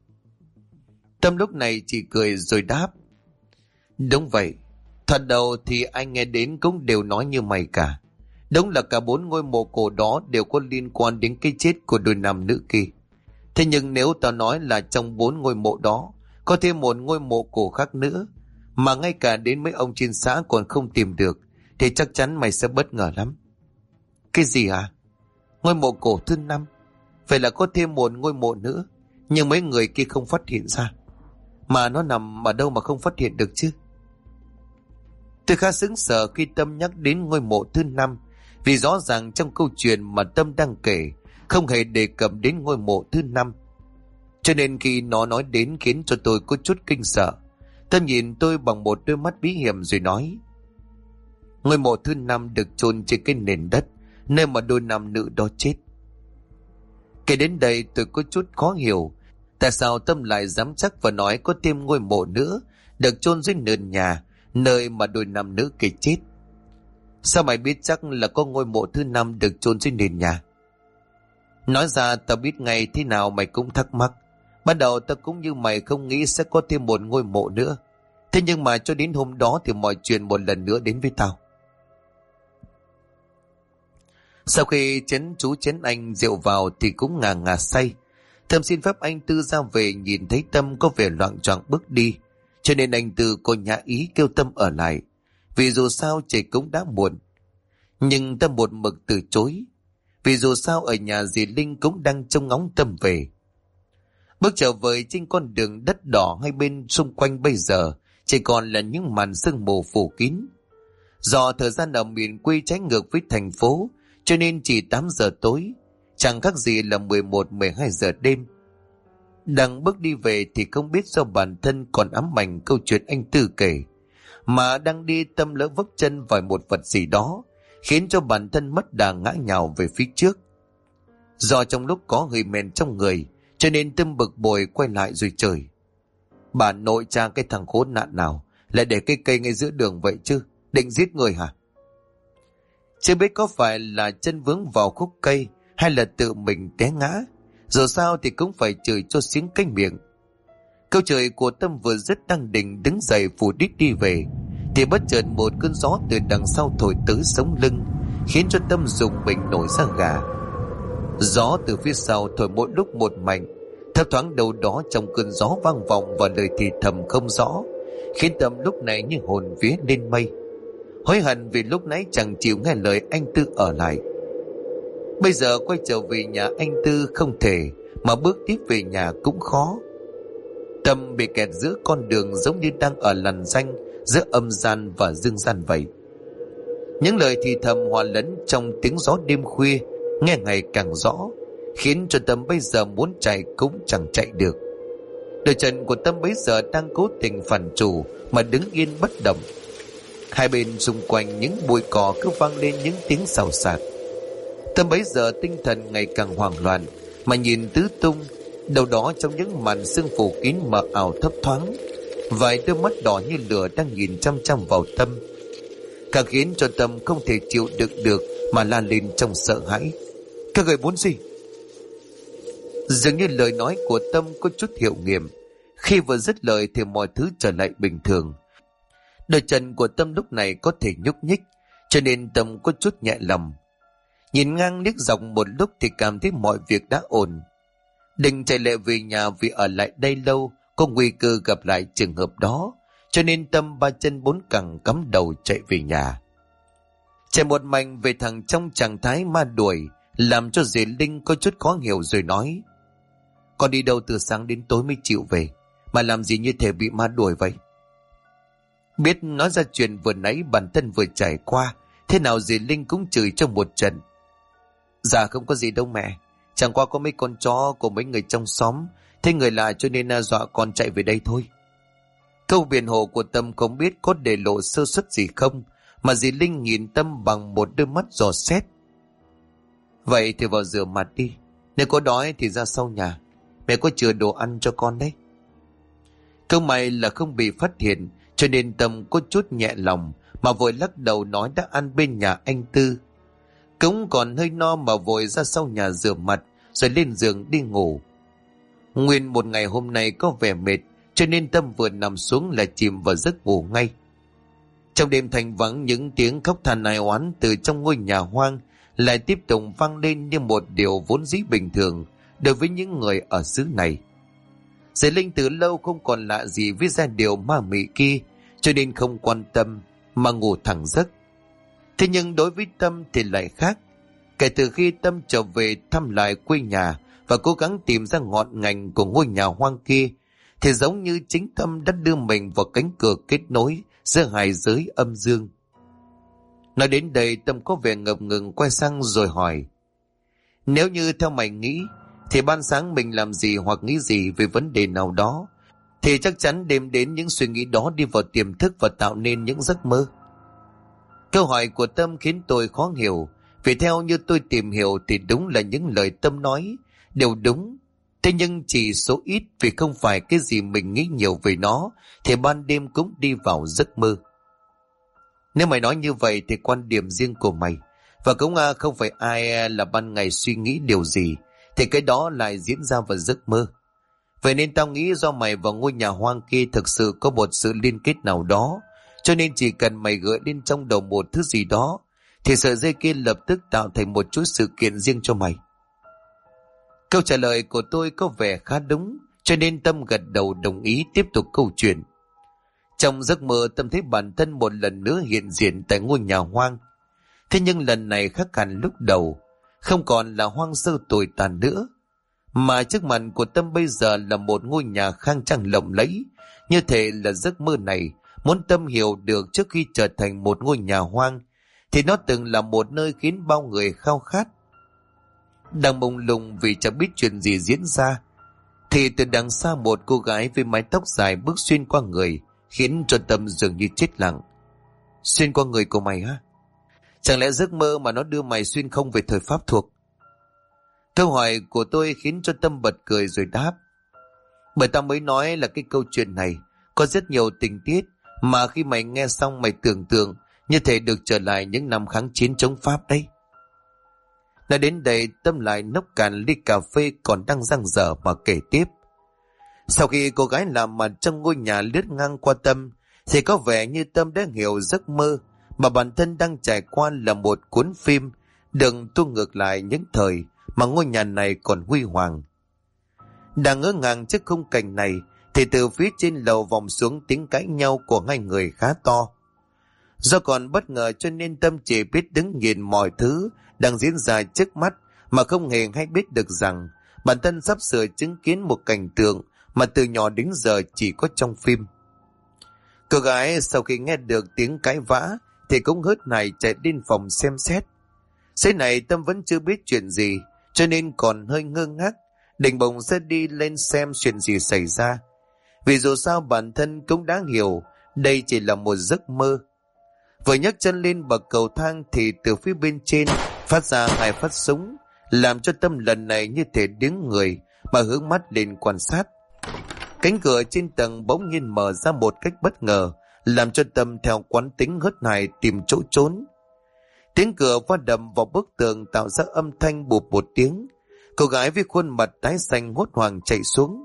Tâm lúc này chỉ cười rồi đáp: Đúng vậy. Thật đầu thì anh nghe đến cũng đều nói như mày cả. Đúng là cả 4 ngôi mộ cổ đó đều có liên quan đến cái chết của đôi nam nữ kia. Thế nhưng nếu tao nói là trong 4 ngôi mộ đó có thêm một ngôi mộ cổ khác nữa, mà ngay cả đến mấy ông trên xã còn không tìm được, thì chắc chắn mày sẽ bất ngờ lắm. Cái gì à? Ngôi mộ cổ thứ 5? Vậy là có thêm một ngôi mộ nữa, nhưng mấy người kia không phát hiện ra. Mà nó nằm ở đâu mà không phát hiện được chứ? Tôi khá sững sờ khi Tâm nhắc đến ngôi mộ thứ 5, vì rõ ràng trong câu chuyện mà Tâm đang kể không hề đề cập đến ngôi mộ thứ 5. Cho nên khi nó nói đến khiến cho tôi có chút kinh sợ. Tâm nhìn tôi bằng một đôi mắt bí hiểm rồi nói: ngôi mộ thứ 5 được chôn trên cái nền đất nơi mà đôi nam nữ đó chết. Kể đến đây tôi có chút khó hiểu tại sao Tâm lại dám chắc và nói có thêm ngôi mộ nữa được chôn dưới nền nhà nơi mà đôi nam nữ kia chết. Sao mày biết chắc là có ngôi mộ thứ 5 được chôn dưới nền nhà? Nói ra tao biết ngay, thế nào mày cũng thắc mắc. Ban đầu tao cũng như mày không nghĩ sẽ có thêm một ngôi mộ nữa. Thế nhưng mà cho đến hôm đó thì mọi chuyện một lần nữa đến với tao. Sau khi chú chén anh rượu vào thì cũng ngà ngà say. Thầm xin phép anh Tư ra về, nhìn thấy Tâm có vẻ loạng choạng bước đi, cho nên anh Tư có nhã ý kêu Tâm ở lại, vì dù sao trời cũng đã muộn. Nhưng Tâm một mực từ chối, vì dù sao ở nhà dì Linh cũng đang trông ngóng Tâm về. Bước trở về trên con đường đất đỏ, hai bên xung quanh bây giờ chỉ còn là những màn sương mù phủ kín. Do thời gian ở miền quê trái ngược với thành phố, cho nên chỉ 8 giờ tối, chẳng khác gì là 11-12 giờ đêm. Đang bước đi về thì không biết do bản thân còn ám ảnh câu chuyện anh Tư kể, mà đang đi Tâm lỡ vấp chân vào một vật gì đó, khiến cho bản thân mất đà ngã nhào về phía trước. Do trong lúc có hơi men trong người, cho nên Tâm bực bội quay lại rồi chửi: bà nội cha cái thằng khốn nạn nào lại để cái cây ngay giữa đường vậy chứ, định giết người hả? Chưa biết có phải là chân vướng vào khúc cây hay là tự mình té ngã, dù sao thì cũng phải chửi cho xiếng cái miệng. Câu chửi của Tâm vừa dứt đang định đứng dậy phủ đít đi về, thì bất chợt một cơn gió từ đằng sau thổi tới sống lưng, khiến cho Tâm rùng mình nổi da gà. Gió từ phía sau thổi mỗi lúc một mạnh, thấp thoáng đâu đó trong cơn gió vang vọng vào lời thì thầm không rõ, khiến Tâm lúc này như hồn vía lên mây, hối hận vì lúc nãy chẳng chịu nghe lời anh Tư ở lại. Bây giờ quay trở về nhà anh Tư không thể, mà bước tiếp về nhà cũng khó. Tâm bị kẹt giữa con đường, giống như đang ở lằn ranh giữa âm gian và dương gian vậy. Những lời thì thầm hòa lẫn trong tiếng gió đêm khuya nghe ngày càng rõ, khiến cho Tâm bây giờ muốn chạy cũng chẳng chạy được. Đôi chân của Tâm bây giờ đang cố tình phản chủ mà đứng yên bất động. Hai bên xung quanh những bụi cỏ cứ vang lên những tiếng xào xạc. Tâm bấy giờ tinh thần ngày càng hoảng loạn, mà nhìn tứ tung, đâu đó trong những màn sương phủ kín mờ ảo thấp thoáng, vài đôi mắt đỏ như lửa đang nhìn chăm chăm vào Tâm, càng khiến cho Tâm không thể chịu đựng được mà la lên trong sợ hãi: các người muốn gì? Dường như lời nói của Tâm có chút hiệu nghiệm, khi vừa dứt lời thì mọi thứ trở lại bình thường. Đôi chân của Tâm lúc này có thể nhúc nhích, cho nên Tâm có chút nhẹ lòng. Nhìn ngang liếc dọc một lúc thì cảm thấy mọi việc đã ổn. Định chạy lại về nhà vì ở lại đây lâu có nguy cơ gặp lại trường hợp đó, cho nên Tâm ba chân bốn cẳng cắm đầu chạy về nhà. Chạy một mạch về thẳng trong trạng thái ma đuổi, làm cho dì Linh có chút khó hiểu rồi nói: con đi đâu từ sáng đến tối mới chịu về, mà làm gì như thể bị ma đuổi vậy? Biết nói ra chuyện vừa nãy bản thân vừa trải qua, thế nào dì Linh cũng chửi trong một trận: dạ không có gì đâu mẹ, chẳng qua có mấy con chó của mấy người trong xóm thấy người lạ cho nên dọa con chạy về đây thôi. Câu biện hộ của Tâm không biết có để lộ sơ suất gì không, mà dì Linh nhìn Tâm bằng một đôi mắt dò xét: vậy thì vào rửa mặt đi, nếu có đói thì ra sau nhà, mẹ có chừa đồ ăn cho con đấy. Câu may là không bị phát hiện, cho nên Tâm có chút nhẹ lòng, mà vội lắc đầu nói đã ăn bên nhà anh Tư. Cũng còn hơi no mà vội ra sau nhà rửa mặt rồi lên giường đi ngủ. Nguyên một ngày hôm nay có vẻ mệt, cho nên Tâm vừa nằm xuống là chìm vào giấc ngủ ngay. Trong đêm thanh vắng, những tiếng khóc than ai oán từ trong ngôi nhà hoang lại tiếp tục vang lên như một điều vốn dĩ bình thường đối với những người ở xứ này. Giới Linh từ lâu không còn lạ gì với giai điệu ma mị kia, cho nên không quan tâm mà ngủ thẳng giấc. Thế nhưng đối với Tâm thì lại khác. Kể từ khi Tâm trở về thăm lại quê nhà và cố gắng tìm ra ngọn ngành của ngôi nhà hoang kia, thì giống như chính Tâm đã đưa mình vào cánh cửa kết nối giữa hai giới âm dương. Nói đến đây, Tâm có vẻ ngập ngừng quay sang rồi hỏi: nếu như theo mày nghĩ, thì ban sáng mình làm gì hoặc nghĩ gì về vấn đề nào đó, thì chắc chắn đêm đến những suy nghĩ đó đi vào tiềm thức và tạo nên những giấc mơ. Câu hỏi của Tâm khiến tôi khó hiểu, vì theo như tôi tìm hiểu thì đúng là những lời Tâm nói đều đúng. Thế nhưng chỉ số ít, vì không phải cái gì mình nghĩ nhiều về nó thì ban đêm cũng đi vào giấc mơ. Nếu mày nói như vậy thì quan điểm riêng của mày, và cũng không phải ai là ban ngày suy nghĩ điều gì thì cái đó lại diễn ra vào giấc mơ. Vậy nên tao nghĩ do mày và ngôi nhà hoang kia thực sự có một sự liên kết nào đó, cho nên chỉ cần mày gợi lên trong đầu một thứ gì đó thì sợi dây kia lập tức tạo thành một chuỗi sự kiện riêng cho mày. Câu trả lời của tôi có vẻ khá đúng, cho nên Tâm gật đầu đồng ý tiếp tục câu chuyện. Trong giấc mơ, Tâm thấy bản thân một lần nữa hiện diện tại ngôi nhà hoang. Thế nhưng lần này khác hẳn lúc đầu, không còn là hoang sơ tồi tàn nữa, mà trước mặt của Tâm bây giờ là một ngôi nhà khang trang lộng lẫy. Như thể là giấc mơ này muốn Tâm hiểu được trước khi trở thành một ngôi nhà hoang thì nó từng là một nơi khiến bao người khao khát. Đang mông lung vì chẳng biết chuyện gì diễn ra, thì từ đằng xa một cô gái với mái tóc dài bước xuyên qua người, khiến cho Tâm dường như chết lặng. Xuyên qua người của mày hả? Chẳng lẽ giấc mơ mà nó đưa mày xuyên không về thời Pháp thuộc? Câu hỏi của tôi khiến cho Tâm bật cười rồi đáp: bởi tao mới nói là cái câu chuyện này có rất nhiều tình tiết mà khi mày nghe xong mày tưởng tượng như thể được trở lại những năm kháng chiến chống Pháp đấy. Nói đến đây, Tâm lại nốc cạn ly cà phê còn đang dang dở mà kể tiếp. Sau khi cô gái làm mặt trong ngôi nhà lướt ngang qua Tâm, thì có vẻ như Tâm đã hiểu giấc mơ mà bản thân đang trải qua là một cuốn phim đừng tua ngược lại những thời mà ngôi nhà này còn huy hoàng. Đang ngỡ ngàng trước khung cảnh này thì từ phía trên lầu vọng xuống tiếng cãi nhau của hai người khá to. Do còn bất ngờ cho nên Tâm chỉ biết đứng nhìn mọi thứ đang diễn ra trước mắt mà không hề hay biết được rằng bản thân sắp sửa chứng kiến một cảnh tượng mà từ nhỏ đến giờ chỉ có trong phim. Cô gái sau khi nghe được tiếng cãi vã thì cũng hớt hải chạy đến phòng xem xét. Thế này Tâm vẫn chưa biết chuyện gì, cho nên còn hơi ngơ ngác, định bụng sẽ đi lên xem chuyện gì xảy ra. Vì dù sao bản thân cũng đã hiểu đây chỉ là một giấc mơ. Vừa nhấc chân lên bậc cầu thang thì từ phía bên trên phát ra hai phát súng, làm cho Tâm lần này như thể đứng người mà hướng mắt lên quan sát. Cánh cửa trên tầng bỗng nhiên mở ra một cách bất ngờ, làm cho Tâm theo quán tính hớt hải tìm chỗ trốn. Tiếng cửa va đập vào bức tường tạo ra âm thanh bụp một tiếng. Cô gái với khuôn mặt tái xanh hốt hoảng chạy xuống.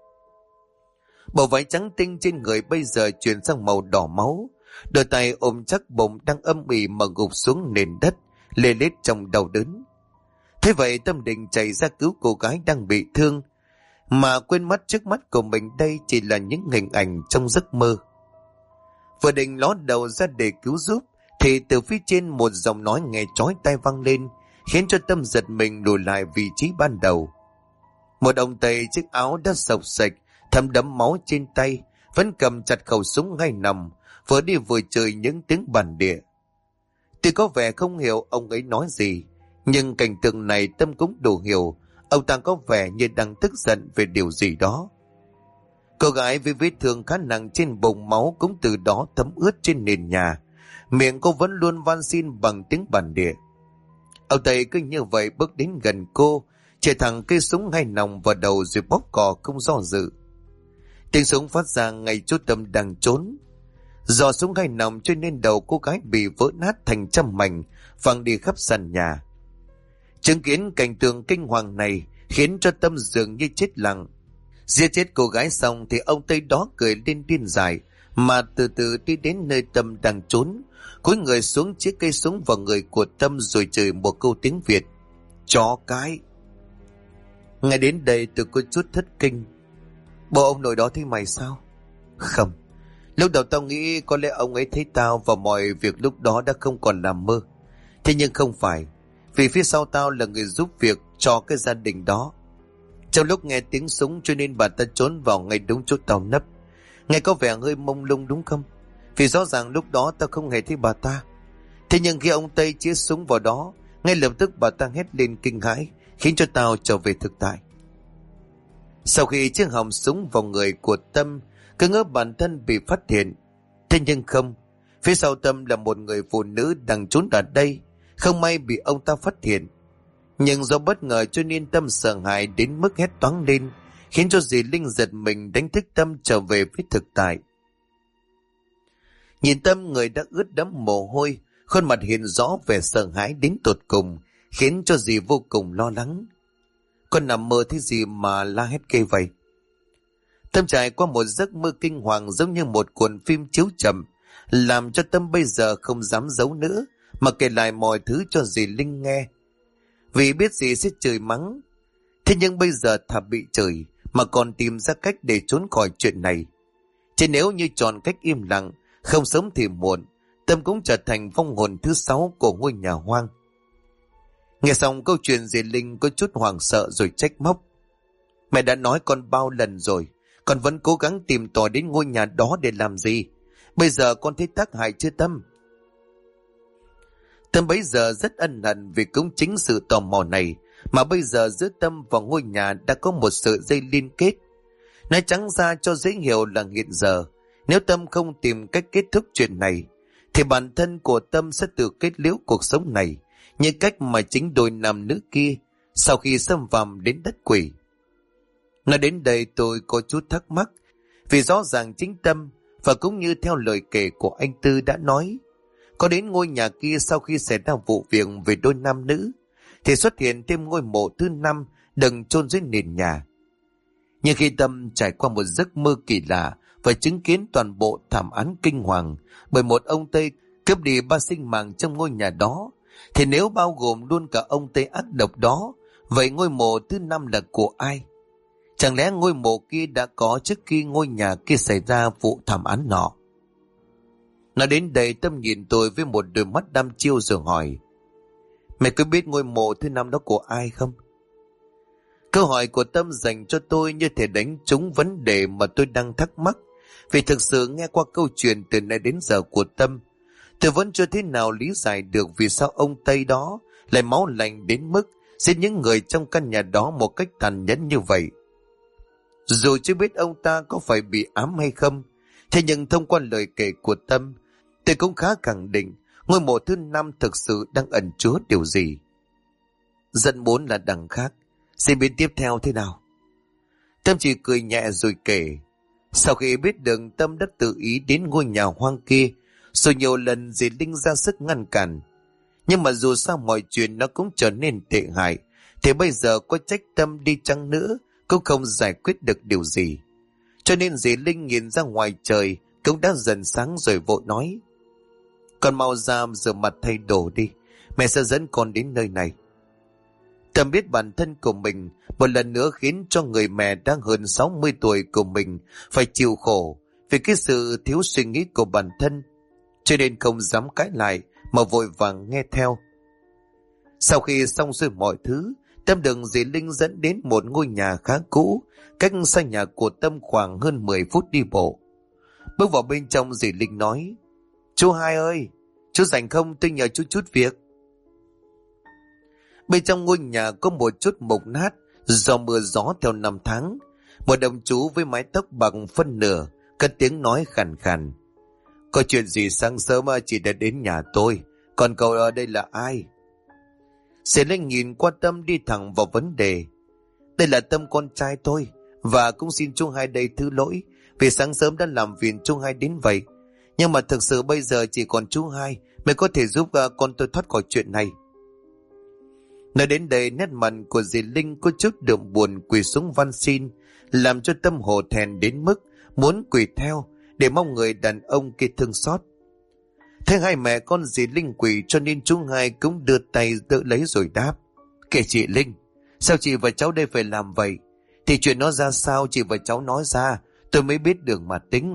Bộ váy trắng tinh trên người bây giờ chuyển sang màu đỏ máu, đôi tay ôm chắc bụng đang âm ỉ mà gục xuống nền đất, lê lết trong đau đớn. Thế vậy Tâm định chạy ra cứu cô gái đang bị thương, mà quên mất trước mắt của mình đây chỉ là những hình ảnh trong giấc mơ. Vừa định ló đầu ra để cứu giúp thì từ phía trên một giọng nói nghe chói tai vang lên, khiến cho Tâm giật mình lùi lại vị trí ban đầu. Một ông Tây chiếc áo đã sộc sạch, thấm đẫm máu trên tay, vẫn cầm chặt khẩu súng ngay nằm, vừa đi vừa chửi những tiếng bản địa. Tuy có vẻ không hiểu ông ấy nói gì, nhưng cảnh tượng này Tâm cũng đủ hiểu, ông ta có vẻ như đang tức giận về điều gì đó. Cô gái với vết thương khá nặng trên bụng, máu cũng từ đó thấm ướt trên nền nhà, miệng cô vẫn luôn van xin bằng tiếng bản địa. Ông Tây cứ như vậy bước đến gần cô, chĩa thẳng cây súng ngay nòng vào đầu rồi bóp cò không do dự. Tiếng súng phát ra ngay chỗ Tâm đang trốn. Do súng ngay nòng cho nên đầu cô gái bị vỡ nát thành trăm mảnh, văng đi khắp sàn nhà. Chứng kiến cảnh tượng kinh hoàng này khiến cho Tâm dường như chết lặng. Giết chết cô gái xong thì ông Tây đó cười lên điên dại, mà từ từ đi đến nơi Tâm đang trốn, cúi người xuống chiếc cây súng vào người của Tâm rồi chửi một câu tiếng Việt: chó cái. Ngay đến đây tôi có chút thất kinh. Bộ ông nội đó thấy mày sao? Không. Lúc đầu tao nghĩ có lẽ ông ấy thấy tao và mọi việc lúc đó đã không còn là mơ. Thế nhưng không phải. Vì phía sau tao là người giúp việc cho cái gia đình đó. Trong lúc nghe tiếng súng cho nên bà ta trốn vào ngay đúng chỗ tao nấp. Nghe có vẻ hơi mông lung đúng không? Vì rõ ràng lúc đó tao không hề thấy bà ta. Thế nhưng khi ông Tây chĩa súng vào đó, ngay lập tức bà ta hét lên kinh hãi, khiến cho tao trở về thực tại. Sau khi chiếc họng súng vào người của Tâm, cứ ngỡ bản thân bị phát hiện. Thế nhưng không, phía sau Tâm là một người phụ nữ đang trốn ở đây, không may bị ông ta phát hiện. Nhưng do bất ngờ cho nên Tâm sợ hãi đến mức hét toáng lên, khiến cho dì Linh giật mình đánh thức Tâm trở về với thực tại. Nhìn Tâm, người đã ướt đẫm mồ hôi, khuôn mặt hiện rõ vẻ sợ hãi đến tột cùng, khiến cho dì vô cùng lo lắng. Con nằm mơ thế gì mà la hét ghê vậy? Tâm trải qua một giấc mơ kinh hoàng giống như một cuộn phim chiếu chậm, làm cho Tâm bây giờ không dám giấu nữa, mà kể lại mọi thứ cho dì Linh nghe. Vì biết dì sẽ chửi mắng. Thế nhưng bây giờ thà bị chửi mà còn tìm ra cách để trốn khỏi chuyện này. Chứ nếu như chọn cách im lặng, không sớm thì muộn, Tâm cũng trở thành vong hồn thứ 6 của ngôi nhà hoang. Nghe xong câu chuyện, dì Linh có chút hoảng sợ rồi trách móc. Mẹ đã nói con bao lần rồi, con vẫn cố gắng tìm tòi đến ngôi nhà đó để làm gì? Bây giờ con thấy tác hại chưa Tâm? Tâm bấy giờ rất ân hận vì cũng chính sự tò mò này mà bây giờ giữa Tâm và ngôi nhà đã có một sợi dây liên kết. Nói trắng ra cho dễ hiểu là hiện giờ, nếu Tâm không tìm cách kết thúc chuyện này, thì bản thân của Tâm sẽ tự kết liễu cuộc sống này, như cách mà chính đôi nam nữ kia sau khi xâm phạm đến đất quỷ. Nói đến đây tôi có chút thắc mắc, vì rõ ràng chính Tâm, và cũng như theo lời kể của anh Tư đã nói, có đến ngôi nhà kia sau khi xảy ra vụ việc về đôi nam nữ, thì xuất hiện thêm ngôi mộ thứ 5 đừng chôn dưới nền nhà. Nhưng khi Tâm trải qua một giấc mơ kỳ lạ và chứng kiến toàn bộ thảm án kinh hoàng bởi một ông Tây cướp đi 3 sinh mạng trong ngôi nhà đó, thì nếu bao gồm luôn cả ông Tây ác độc đó, vậy ngôi mộ thứ 5 là của ai? Chẳng lẽ ngôi mộ kia đã có trước khi ngôi nhà kia xảy ra vụ thảm án nọ? Nói đến đây, Tâm nhìn tôi với một đôi mắt đăm chiêu rồi hỏi, mẹ có biết ngôi mộ thứ 5 đó của ai không? Câu hỏi của Tâm dành cho tôi như thể đánh trúng vấn đề mà tôi đang thắc mắc, vì thực sự nghe qua câu chuyện từ nay đến giờ của Tâm, tôi vẫn chưa thế nào lý giải được vì sao ông Tây đó lại máu lạnh đến mức giết những người trong căn nhà đó một cách tàn nhẫn như vậy. Dù chưa biết ông ta có phải bị ám hay không, thế nhưng thông qua lời kể của Tâm, tôi cũng khá khẳng định ngôi mộ thứ 5 thực sự đang ẩn chứa điều gì. Dẫn 4 là đằng khác. Xin biến tiếp theo thế nào? Tâm chỉ cười nhẹ rồi kể. Sau khi biết được Tâm đã tự ý đến ngôi nhà hoang kia, rồi nhiều lần dì Linh ra sức ngăn cản. Nhưng mà dù sao mọi chuyện nó cũng trở nên tệ hại, thì bây giờ có trách Tâm đi chăng nữa cũng không giải quyết được điều gì. Cho nên dì Linh nhìn ra ngoài trời cũng đã dần sáng rồi vội nói, con mau ra rửa mặt thay đồ đi, mẹ sẽ dẫn con đến nơi này. Tâm biết bản thân của mình một lần nữa khiến cho người mẹ đang hơn 60 tuổi của mình phải chịu khổ vì cái sự thiếu suy nghĩ của bản thân, cho nên không dám cãi lại mà vội vàng nghe theo. Sau khi xong xuôi mọi thứ, Tâm được dì Linh dẫn đến một ngôi nhà khá cũ, cách xa nhà của Tâm khoảng hơn 10 phút đi bộ. Bước vào bên trong, dì Linh nói, chú Hai ơi, chú rảnh không, tôi nhờ chú chút việc. Bên trong ngôi nhà có một chút mục nát do mưa gió theo năm tháng. Một ông chú với mái tóc bằng phân nửa cất tiếng nói khàn khàn, có chuyện gì sáng sớm mà chị đã đến nhà tôi, còn cậu ở đây là ai? Sẽ lên nhìn qua Tâm đi thẳng vào vấn đề. Đây là Tâm con trai tôi, và cũng xin chú Hai đây thứ lỗi vì sáng sớm đã làm phiền chú Hai đến vậy. Nhưng mà thực sự bây giờ chỉ còn chú Hai mới có thể giúp con tôi thoát khỏi chuyện này. Nói đến đây, nét mặt của dì Linh có chút đượm buồn quỳ xuống van xin, làm cho Tâm hổ thẹn đến mức muốn quỳ theo để mong người đàn ông kia thương xót. Thấy hai mẹ con dì Linh quỳ cho nên chú Hai cũng đưa tay đỡ lấy rồi đáp, kể chị Linh, sao chị và cháu đây phải làm vậy? Thì chuyện nó ra sao chị và cháu nói ra, tôi mới biết đường mà tính.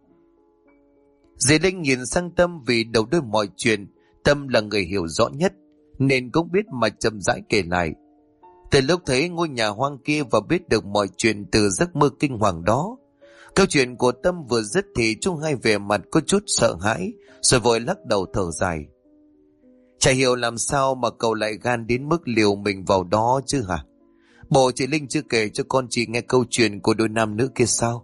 Dì Linh nhìn sang Tâm vì đầu đuôi mọi chuyện, Tâm là người hiểu rõ nhất, nên cũng biết mà chậm rãi kể lại. Từ lúc thấy ngôi nhà hoang kia và biết được mọi chuyện từ giấc mơ kinh hoàng đó, câu chuyện của Tâm vừa dứt thì Trung Hai về mặt có chút sợ hãi, rồi vội lắc đầu thở dài. Chả hiểu làm sao mà cậu lại gan đến mức liều mình vào đó chứ hả? Bộ chị Linh chưa kể cho con chị nghe câu chuyện của đôi nam nữ kia sao?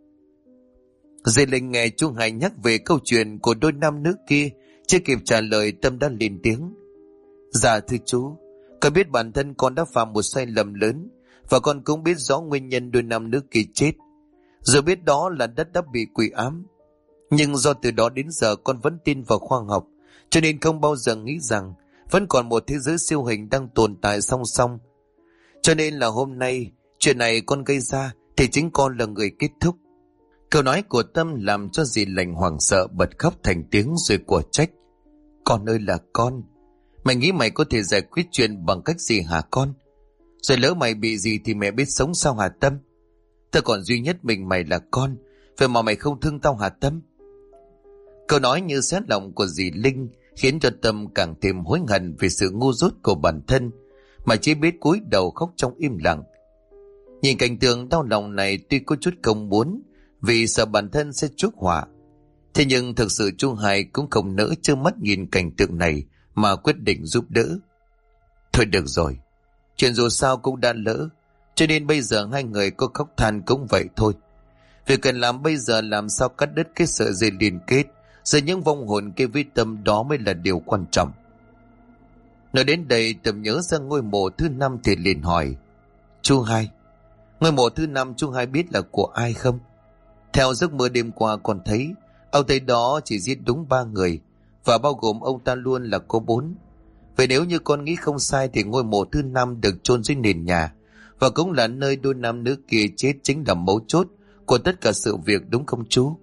Dì Linh nghe chú Hai nhắc về câu chuyện của đôi nam nữ kia, chưa kịp trả lời Tâm đã lên tiếng. Dạ thưa chú, con biết bản thân con đã phạm một sai lầm lớn, và con cũng biết rõ nguyên nhân đôi nam nữ kia chết. Dù biết đó là đất đã bị quỷ ám, nhưng do từ đó đến giờ con vẫn tin vào khoa học, cho nên không bao giờ nghĩ rằng vẫn còn một thế giới siêu hình đang tồn tại song song. Cho nên là hôm nay chuyện này con gây ra thì chính con là người kết thúc. Câu nói của Tâm làm cho dì Lành hoảng sợ bật khóc thành tiếng rồi của trách. Con ơi là con, mày nghĩ mày có thể giải quyết chuyện bằng cách gì hả con? Rồi lỡ mày bị gì thì mẹ biết sống sao hả Tâm? Tao còn duy nhất mình mày là con, vậy mà mày không thương tao hả Tâm? Câu nói như xé lòng của dì Linh khiến cho Tâm càng thêm hối hận về sự ngu dốt của bản thân, mà chỉ biết cúi đầu khóc trong im lặng. Nhìn cảnh tượng đau lòng này tuy có chút không muốn, vì sợ bản thân sẽ chuốc họa, thế nhưng thực sự chú Hai cũng không nỡ trơ mắt nhìn cảnh tượng này mà quyết định giúp đỡ. Thôi được rồi, chuyện dù sao cũng đã lỡ, cho nên bây giờ hai người có khóc than cũng vậy thôi. Việc cần làm bây giờ làm sao cắt đứt cái sợi dây liên kết giữa những vong hồn kia với Tâm, đó mới là điều quan trọng. Nói đến đây Tâm nhớ ra ngôi mộ thứ 5 thì liền hỏi. Chú Hai, ngôi mộ thứ 5 chú Hai biết là của ai không? Theo giấc mơ đêm qua con thấy ông Tây đó chỉ giết đúng 3 người, và bao gồm ông ta luôn là có 4. Vậy nếu như con nghĩ không sai thì ngôi mộ thứ 5 được chôn dưới nền nhà, và cũng là nơi đôi nam nữ kia chết, chính là mấu chốt của tất cả sự việc, đúng không chú?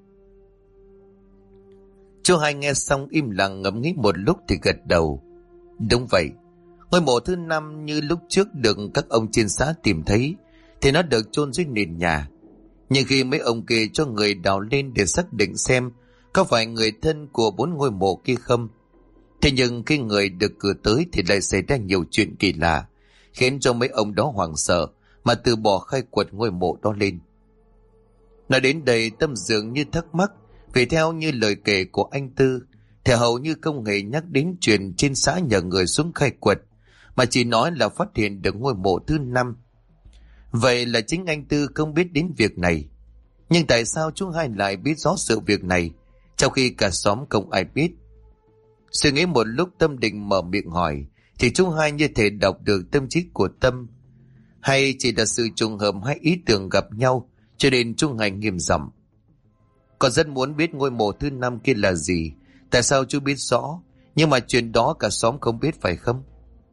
Chú Hai nghe xong im lặng ngẫm nghĩ một lúc thì gật đầu. Đúng vậy, ngôi mộ thứ 5 như lúc trước được các ông trên xã tìm thấy thì nó được chôn dưới nền nhà. Nhưng khi mấy ông kia cho người đào lên để xác định xem có phải người thân của 4 ngôi mộ kia không, thế nhưng khi người được cử tới thì lại xảy ra nhiều chuyện kỳ lạ, khiến cho mấy ông đó hoảng sợ mà từ bỏ khai quật ngôi mộ đó lên. Nói đến đây Tâm dường như thắc mắc, vì theo như lời kể của anh Tư thì hầu như không hề nhắc đến chuyện trên xã nhờ người xuống khai quật, mà chỉ nói là phát hiện được ngôi mộ thứ 5. Vậy là chính anh Tư không biết đến việc này. Nhưng tại sao chú Hai lại biết rõ sự việc này, trong khi cả xóm không ai biết? Suy nghĩ một lúc Tâm định mở miệng hỏi, thì chú Hai như thể đọc được tâm trí của Tâm. Hay chỉ là sự trùng hợp hay ý tưởng gặp nhau, cho nên chú Hai nghiêm giọng. Con rất muốn biết ngôi mộ thứ 5 kia là gì. Tại sao chú biết rõ, nhưng mà chuyện đó cả xóm không biết phải không?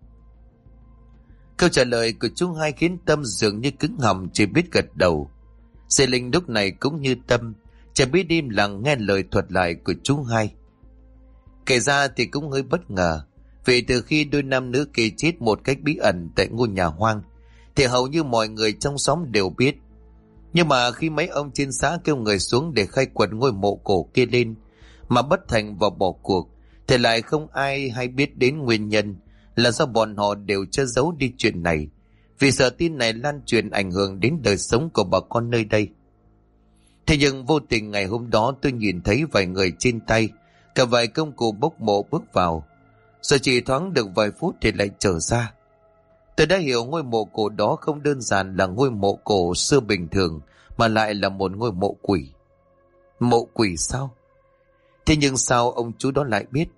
Câu trả lời của chú Hai khiến Tâm dường như cứng họng, chỉ biết gật đầu. Dì Linh lúc này cũng như Tâm, chỉ biết im lặng nghe lời thuật lại của chú Hai. Kể ra thì cũng hơi bất ngờ, vì từ khi đôi nam nữ kia chết một cách bí ẩn tại ngôi nhà hoang thì hầu như mọi người trong xóm đều biết. Nhưng mà khi mấy ông trên xã kêu người xuống để khai quật ngôi mộ cổ kia lên mà bất thành và bỏ cuộc, thì lại không ai hay biết đến nguyên nhân là do bọn họ đều che giấu đi chuyện này, vì sợ tin này lan truyền ảnh hưởng đến đời sống của bà con nơi đây. Thế nhưng vô tình ngày hôm đó tôi nhìn thấy vài người trên tay cả vài công cụ bốc mộ bước vào, rồi chỉ thoáng được vài phút thì lại trở ra. Tôi đã hiểu ngôi mộ cổ đó không đơn giản là ngôi mộ cổ xưa bình thường, mà lại là một ngôi mộ quỷ. Mộ quỷ sao? Thế nhưng sao ông chú đó lại biết?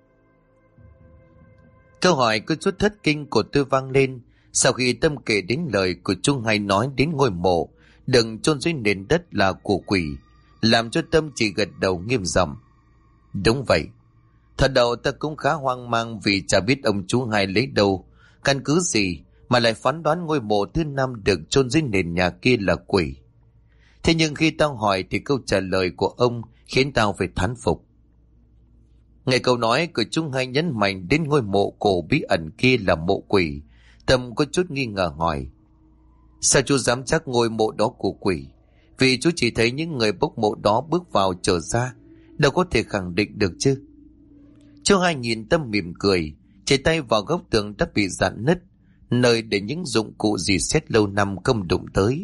Câu hỏi có chút thất kinh của tôi vang lên sau khi Tâm kể đến lời của Trung Hay nói đến ngôi mộ đừng chôn dưới nền đất là của quỷ, làm cho Tâm chỉ gật đầu nghiêm giọng. Đúng vậy. Thật đầu ta cũng khá hoang mang vì chả biết ông chú Hai lấy đâu, căn cứ gì mà lại phán đoán ngôi mộ thứ 5 được chôn dưới nền nhà kia là quỷ. Thế nhưng khi tao hỏi thì câu trả lời của ông khiến tao phải thán phục. Nghe câu nói của chúng Hai nhấn mạnh đến ngôi mộ cổ bí ẩn kia là mộ quỷ, Tâm có chút nghi ngờ hỏi. Sao chú dám chắc ngôi mộ đó của quỷ? Vì chú chỉ thấy những người bốc mộ đó bước vào trở ra, đâu có thể khẳng định được chứ. Chú Hai nhìn Tâm mỉm cười, chỉ tay vào góc tường đã bị rạn nứt, nơi để những dụng cụ rỉ sét lâu năm không đụng tới.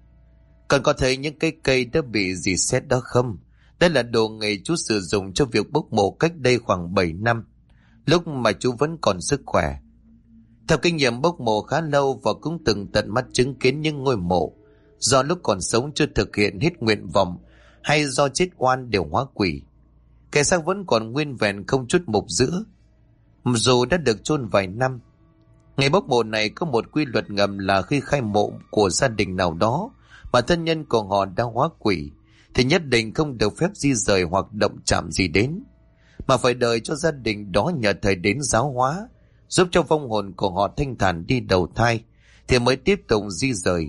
Còn có thấy những cái cây đã bị rỉ sét đó không? Đây là đồ nghề chú sử dụng cho việc bốc mộ cách đây khoảng 7 năm, lúc mà chú vẫn còn sức khỏe. Theo kinh nghiệm bốc mộ khá lâu và cũng từng tận mắt chứng kiến những ngôi mộ do lúc còn sống chưa thực hiện hết nguyện vọng hay do chết oan đều hóa quỷ. Kẻ xác vẫn còn nguyên vẹn không chút mục giữa, dù đã được chôn vài năm. Ngày bốc mộ này có một quy luật ngầm là khi khai mộ của gia đình nào đó mà thân nhân của họ đã hóa quỷ thì nhất định không được phép di rời hoặc động chạm gì đến, mà phải đợi cho gia đình đó nhờ thầy đến giáo hóa, giúp cho vong hồn của họ thanh thản đi đầu thai thì mới tiếp tục di rời.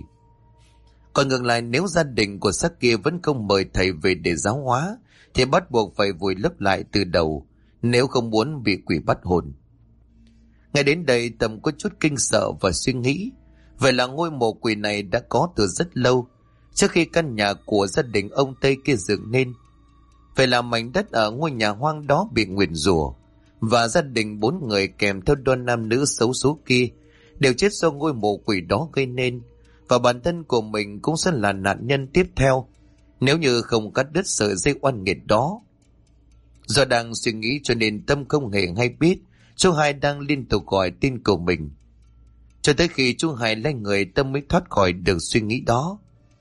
Còn ngược lại, nếu gia đình của xác kia vẫn không mời thầy về để giáo hóa thì bắt buộc phải vùi lấp lại từ đầu, nếu không muốn bị quỷ bắt hồn. Ngay đến đây Tâm có chút kinh sợ và suy nghĩ, vậy là ngôi mộ quỷ này đã có từ rất lâu, trước khi căn nhà của gia đình ông Tây kia dựng nên. Vậy là mảnh đất ở ngôi nhà hoang đó bị nguyền rủa, và gia đình 4 người kèm theo đôi nam nữ xấu số kia đều chết do ngôi mộ quỷ đó gây nên, và bản thân của mình cũng sẽ là nạn nhân tiếp theo nếu như không cắt đứt sợi dây oan nghiệt đó. Do đang suy nghĩ cho nên Tâm không hề hay biết chú Hai đang liên tục gọi tên của mình. Cho tới khi chú Hai lấy người, Tâm mới thoát khỏi được suy nghĩ đó.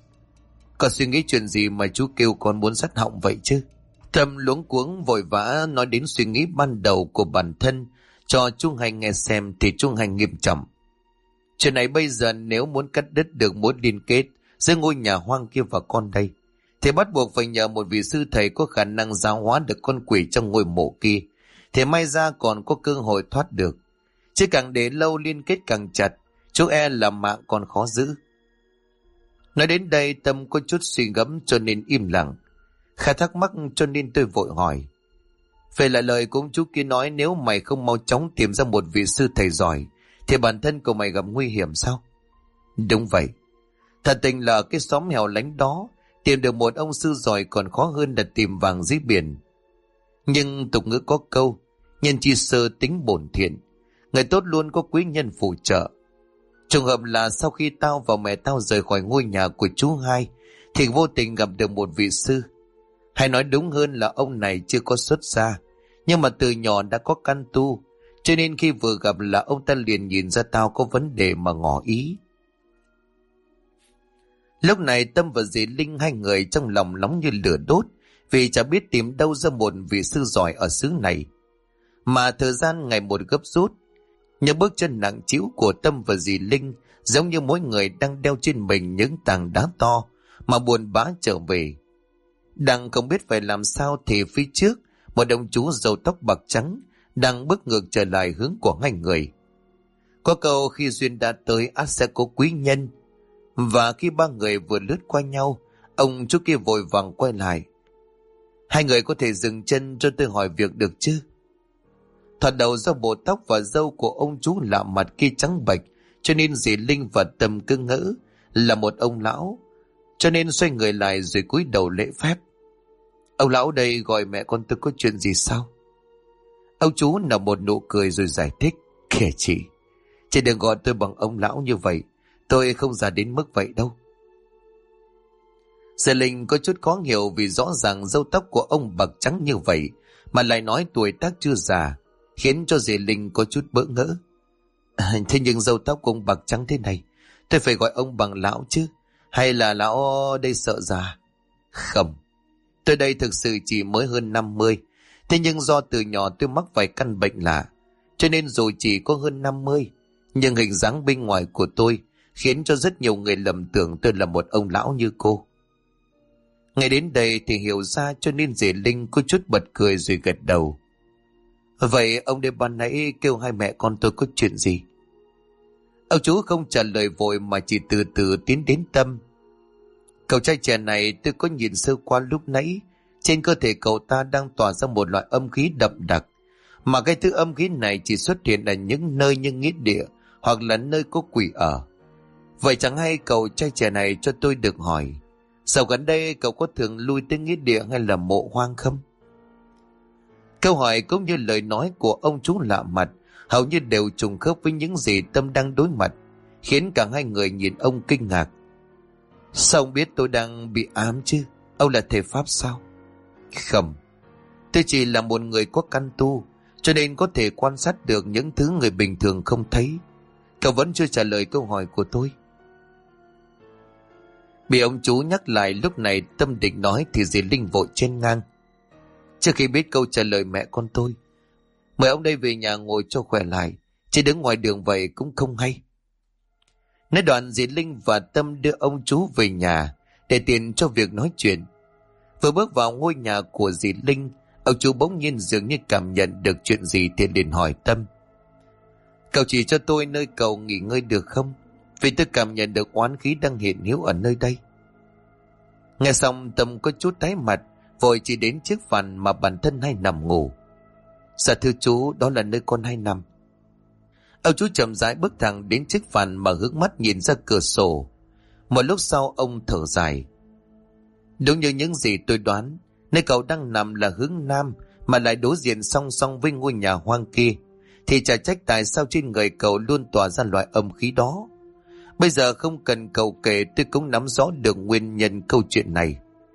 Còn suy nghĩ chuyện gì mà chú kêu con muốn sắt họng vậy chứ? Tâm luống cuống vội vã nói đến suy nghĩ ban đầu của bản thân cho chú Hai nghe xem thì chú Hai nghiêm trọng. Chuyện này bây giờ nếu muốn cắt đứt được mối liên kết giữa ngôi nhà hoang kia và con đây thì bắt buộc phải nhờ một vị sư thầy có khả năng giáo hóa được con quỷ trong ngôi mộ kia, thì may ra còn có cơ hội thoát được. Chứ càng để lâu liên kết càng chặt, chú e là mạng còn khó giữ. Nói đến đây Tâm có chút suy ngẫm cho nên im lặng. Khá thắc mắc cho nên tôi vội hỏi. Về lại lời của ông chú kia nói, nếu mày không mau chóng tìm ra một vị sư thầy giỏi thì bản thân của mày gặp nguy hiểm sao? Đúng vậy. Thật tình là cái xóm hẻo lánh đó tìm được một ông sư giỏi còn khó hơn là tìm vàng dưới biển. Nhưng tục ngữ có câu, nhân chi sơ tính bổn thiện, người tốt luôn có quý nhân phù trợ. Trùng hợp là sau khi tao và mẹ tao rời khỏi ngôi nhà của chú Hai thì vô tình gặp được một vị sư. Hay nói đúng hơn là ông này chưa có xuất gia, nhưng mà từ nhỏ đã có căn tu, cho nên khi vừa gặp là ông ta liền nhìn ra tao có vấn đề mà ngỏ ý. Lúc này Tâm và dì Linh hai người trong lòng nóng như lửa đốt, vì chả biết tìm đâu ra một vị sư giỏi ở xứ này. Mà thời gian ngày một gấp rút, những bước chân nặng trĩu của Tâm và dì Linh giống như mỗi người đang đeo trên mình những tảng đá to mà buồn bã trở về. Đang không biết phải làm sao thì phía trước một ông chú râu tóc bạc trắng đang bước ngược trở lại hướng của hai người. Có câu khi duyên đã tới ắt sẽ có quý nhân, và khi ba người vừa lướt qua nhau, ông chú kia vội vàng quay lại. Hai người có thể dừng chân cho tôi hỏi việc được chứ? Thoạt đầu do bộ tóc và râu của ông chú lạ mặt kia trắng bệch, cho nên dì Linh và Tâm cứ ngỡ là một ông lão, cho nên xoay người lại rồi cúi đầu lễ phép. Ông lão đây gọi mẹ con tôi có chuyện gì sao? Ông chú nở một nụ cười rồi giải thích. Kìa chị đừng gọi tôi bằng ông lão như vậy, tôi không già đến mức vậy đâu. Dì Linh có chút khó hiểu vì rõ ràng râu tóc của ông bạc trắng như vậy mà lại nói tuổi tác chưa già, khiến cho dì Linh có chút bỡ ngỡ. Thế nhưng râu tóc của ông bạc trắng thế này, tôi phải gọi ông bằng lão chứ? Hay là lão đây sợ già? Không, tôi đây thực sự chỉ mới hơn 50. Thế nhưng do từ nhỏ tôi mắc vài căn bệnh lạ, cho nên dù chỉ có hơn 50, nhưng hình dáng bên ngoài của tôi khiến cho rất nhiều người lầm tưởng tôi là một ông lão như cô. Ngay đến đây thì hiểu ra, cho nên dì Linh có chút bật cười rồi gật đầu. Vậy ông đây ban nãy kêu hai mẹ con tôi có chuyện gì? Ông chú không trả lời vội mà chỉ từ từ tiến đến Tâm. Cậu trai trẻ này tôi có nhìn sơ qua lúc nãy, trên cơ thể cậu ta đang tỏa ra một loại âm khí đậm đặc, mà cái thứ âm khí này chỉ xuất hiện ở những nơi như nghĩa địa hoặc là nơi có quỷ ở. Vậy chẳng hay cậu trai trẻ này cho tôi được hỏi, dạo gần đây cậu có thường lui tới nghĩa địa hay là mộ hoang không? Câu hỏi cũng như lời nói của ông chú lạ mặt hầu như đều trùng khớp với những gì Tâm đang đối mặt, khiến cả hai người nhìn ông kinh ngạc. Sao ông biết tôi đang bị ám chứ? Ông là thầy Pháp sao? Không, tôi chỉ là một người có căn tu, cho nên có thể quan sát được những thứ người bình thường không thấy. Cậu vẫn chưa trả lời câu hỏi của tôi. Bị ông chú nhắc lại, lúc này Tâm định nói thì dì Linh vội chen ngang. Trước khi biết câu trả lời mẹ con tôi, mời ông đây về nhà ngồi cho khỏe lại, chỉ đứng ngoài đường vậy cũng không hay. Nói đoạn dì Linh và Tâm đưa ông chú về nhà để tiền cho việc nói chuyện. Vừa bước vào ngôi nhà của dì Linh, ông chú bỗng nhiên dường như cảm nhận được chuyện gì thì liền hỏi Tâm. Cậu chỉ cho tôi nơi cậu nghỉ ngơi được không? Vì tôi cảm nhận được oán khí đang hiện hữu ở nơi đây. Nghe xong Tâm có chút tái mặt, vội chỉ đến chiếc phàn mà bản thân hay nằm ngủ. Dạ thưa chú, đó là nơi con hay nằm. Ông chú chậm rãi bước thẳng đến chiếc phàn mà hướng mắt nhìn ra cửa sổ. Một lúc sau ông thở dài. Đúng như những gì tôi đoán, nơi cậu đang nằm là hướng nam mà lại đối diện song song với ngôi nhà hoang kia, thì chả trách tại sao trên người cậu luôn tỏa ra loại âm khí đó. Bây giờ không cần cậu kể, tôi cũng nắm rõ được nguyên nhân câu chuyện này.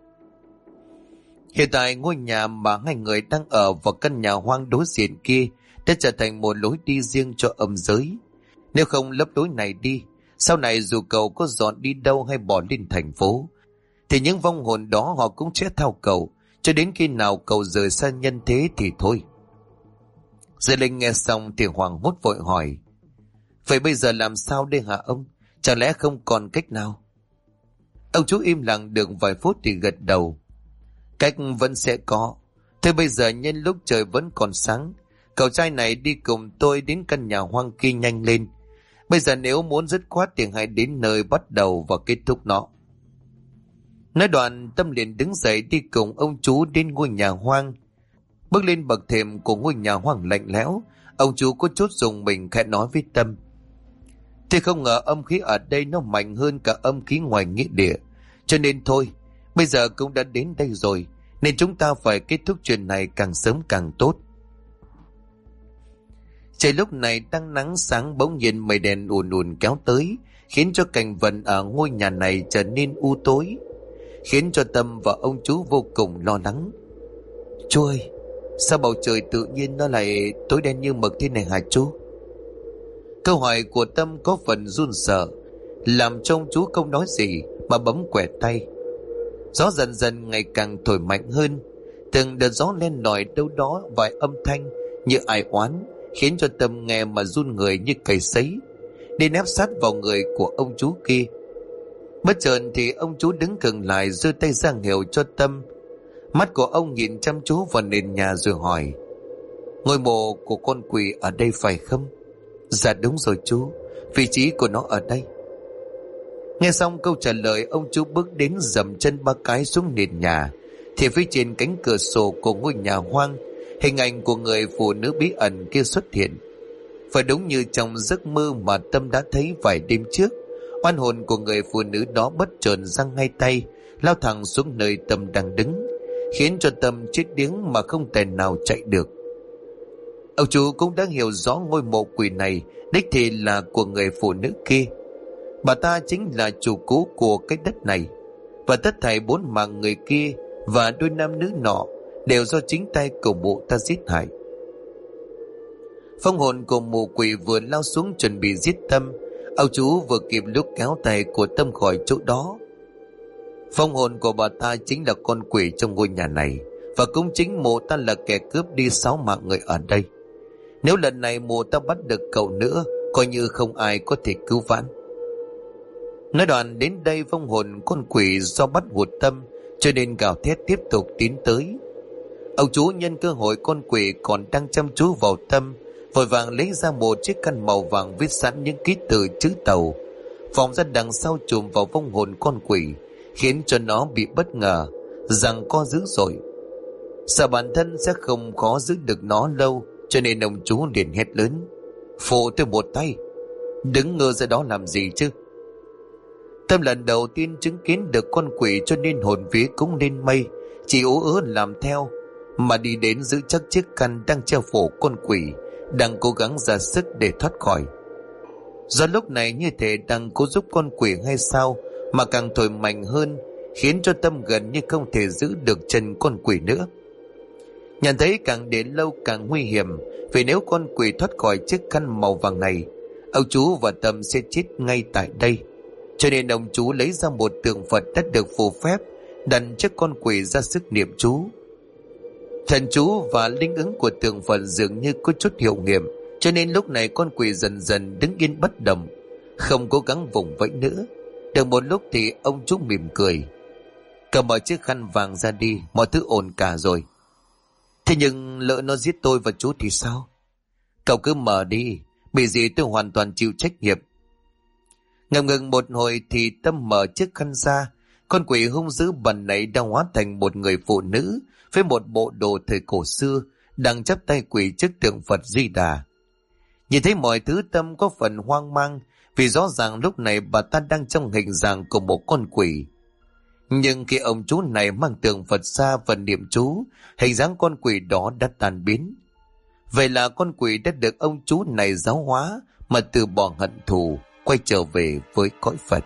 Hiện tại ngôi nhà mà hai người đang ở và căn nhà hoang đối diện kia đã trở thành một lối đi riêng cho âm giới. Nếu không lấp lối này đi, sau này dù cậu có dọn đi đâu hay bỏ lên thành phố, thì những vong hồn đó họ cũng sẽ theo cậu cho đến khi nào cậu rời xa nhân thế thì thôi. Dì Linh nghe xong thì hoảng hốt vội hỏi. Vậy bây giờ làm sao đây hả ông? Chẳng lẽ không còn cách nào? Ông chú im lặng được vài phút thì gật đầu. Cách vẫn sẽ có. Thế bây giờ nhân lúc trời vẫn còn sáng, cậu trai này đi cùng tôi đến căn nhà hoang kia nhanh lên. Bây giờ nếu muốn dứt khoát thì hãy đến nơi bắt đầu và kết thúc nó. Nói đoạn Tâm liền đứng dậy đi cùng ông chú đến ngôi nhà hoang. Bước lên bậc thềm của ngôi nhà hoang lạnh lẽo, ông chú có chút dùng mình khẽ nói với Tâm. Thì không ngờ âm khí ở đây nó mạnh hơn cả âm khí ngoài nghĩa địa. Cho nên thôi, bây giờ cũng đã đến đây rồi, nên chúng ta phải kết thúc chuyện này càng sớm càng tốt. Trời lúc này đang nắng sáng, bỗng nhiên mây đen ùn ùn kéo tới, khiến cho cảnh vật ở ngôi nhà này trở nên u tối, khiến cho Tâm và ông chú vô cùng lo lắng. Chú ơi, sao bầu trời tự nhiên nó lại tối đen như mực thế này hả chú? Câu hỏi của Tâm có phần run sợ, làm cho ông chú không nói gì mà bấm quẹt tay. Gió dần dần ngày càng thổi mạnh hơn, từng đợt gió len lỏi đâu đó vài âm thanh như ai oán, khiến cho Tâm nghe mà run người như cầy sấy, đi nép sát vào người của ông chú kia. Bất chợt thì ông chú đứng khựng lại, giơ tay ra hiệu cho Tâm. Mắt của ông nhìn chăm chú vào nền nhà rồi hỏi. Ngôi mộ của con quỷ ở đây phải không? Dạ đúng rồi chú, vị trí của nó ở đây. Nghe xong câu trả lời, ông chú bước đến dậm chân ba cái xuống nền nhà, thì phía trên cánh cửa sổ của ngôi nhà hoang, hình ảnh của người phụ nữ bí ẩn kia xuất hiện. Phải đúng như trong giấc mơ mà Tâm đã thấy vài đêm trước, oan hồn của người phụ nữ đó bất chợt giang hai tay lao thẳng xuống nơi Tâm đang đứng, khiến cho Tâm chết điếng mà không thể nào chạy được. Ông chú cũng đã hiểu rõ ngôi mộ quỷ này đích thị là của người phụ nữ kia. Bà ta chính là chủ cũ của cái đất này, và tất thảy 4 mạng người kia và đôi nam nữ nọ đều do chính tay của mụ ta giết hại. Phong hồn của mụ quỷ vừa lao xuống chuẩn bị giết Tâm, ông chú vừa kịp lúc kéo tay của Tâm khỏi chỗ đó. Phong hồn của bà ta chính là con quỷ trong ngôi nhà này, và cũng chính mụ ta là kẻ cướp đi 6 mạng người ở đây. Nếu lần này mụ ta bắt được cậu nữa, coi như không ai có thể cứu vãn. Nói đoạn đến đây, vong hồn con quỷ do bắt hụt Tâm cho nên gào thét tiếp tục tiến tới. Ông chú nhân cơ hội con quỷ còn đang chăm chú vào Tâm, vội vàng lấy ra một chiếc khăn màu vàng viết sẵn những ký tự chữ Tàu, vòng ra đằng sau chùm vào vong hồn con quỷ, khiến cho nó bị bất ngờ, giằng co dữ dội. Sợ bản thân sẽ không khó giữ được nó lâu, cho nên ông chú liền hét lớn. Phụ tôi một tay, đứng ngơ ra đó làm gì chứ? Tâm lần đầu tiên chứng kiến được con quỷ cho nên hồn vía cũng lên mây, chỉ ú ớ làm theo, mà đi đến giữ chắc chiếc khăn đang treo phủ con quỷ, đang cố gắng ra sức để thoát khỏi. Do lúc này như thể đang cố giúp con quỷ hay sao mà càng thổi mạnh hơn, khiến cho Tâm gần như không thể giữ được chân con quỷ nữa. Nhận thấy càng đến lâu càng nguy hiểm, vì nếu con quỷ thoát khỏi chiếc khăn màu vàng này, ông chú và Tâm sẽ chết ngay tại đây. Cho nên ông chú lấy ra một tượng Phật đã được phù phép, đặt trước con quỷ ra sức niệm chú. Thần chú và linh ứng của tượng Phật dường như có chút hiệu nghiệm, cho nên lúc này con quỷ dần dần đứng yên bất động, không cố gắng vùng vẫy nữa. Được một lúc thì ông chú mỉm cười: cầm mở chiếc khăn vàng ra đi, mọi thứ ổn cả rồi. Thế nhưng lỡ nó giết tôi và chú thì sao? Cậu cứ mở đi, bị gì tôi hoàn toàn chịu trách nhiệm. Ngập ngừng một hồi thì Tâm mở chiếc khăn ra. Con quỷ hung dữ bần nãy đang hóa thành một người phụ nữ với một bộ đồ thời cổ xưa, đang chắp tay quỳ trước tượng Phật Di Đà. Nhìn thấy mọi thứ, Tâm có phần hoang mang, vì rõ ràng lúc này bà ta đang trong hình dạng của một con quỷ. Nhưng khi ông chú này mang tượng Phật ra và niệm chú, hình dáng con quỷ đó đã tan biến. Vậy là con quỷ đã được ông chú này giáo hóa mà từ bỏ hận thù, quay trở về với cõi Phật.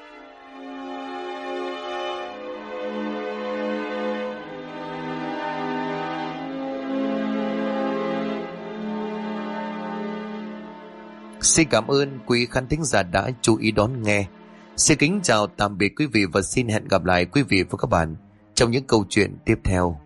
Xin cảm ơn quý khán thính giả đã chú ý đón nghe. Xin kính chào tạm biệt quý vị và xin hẹn gặp lại quý vị và các bạn trong những câu chuyện tiếp theo.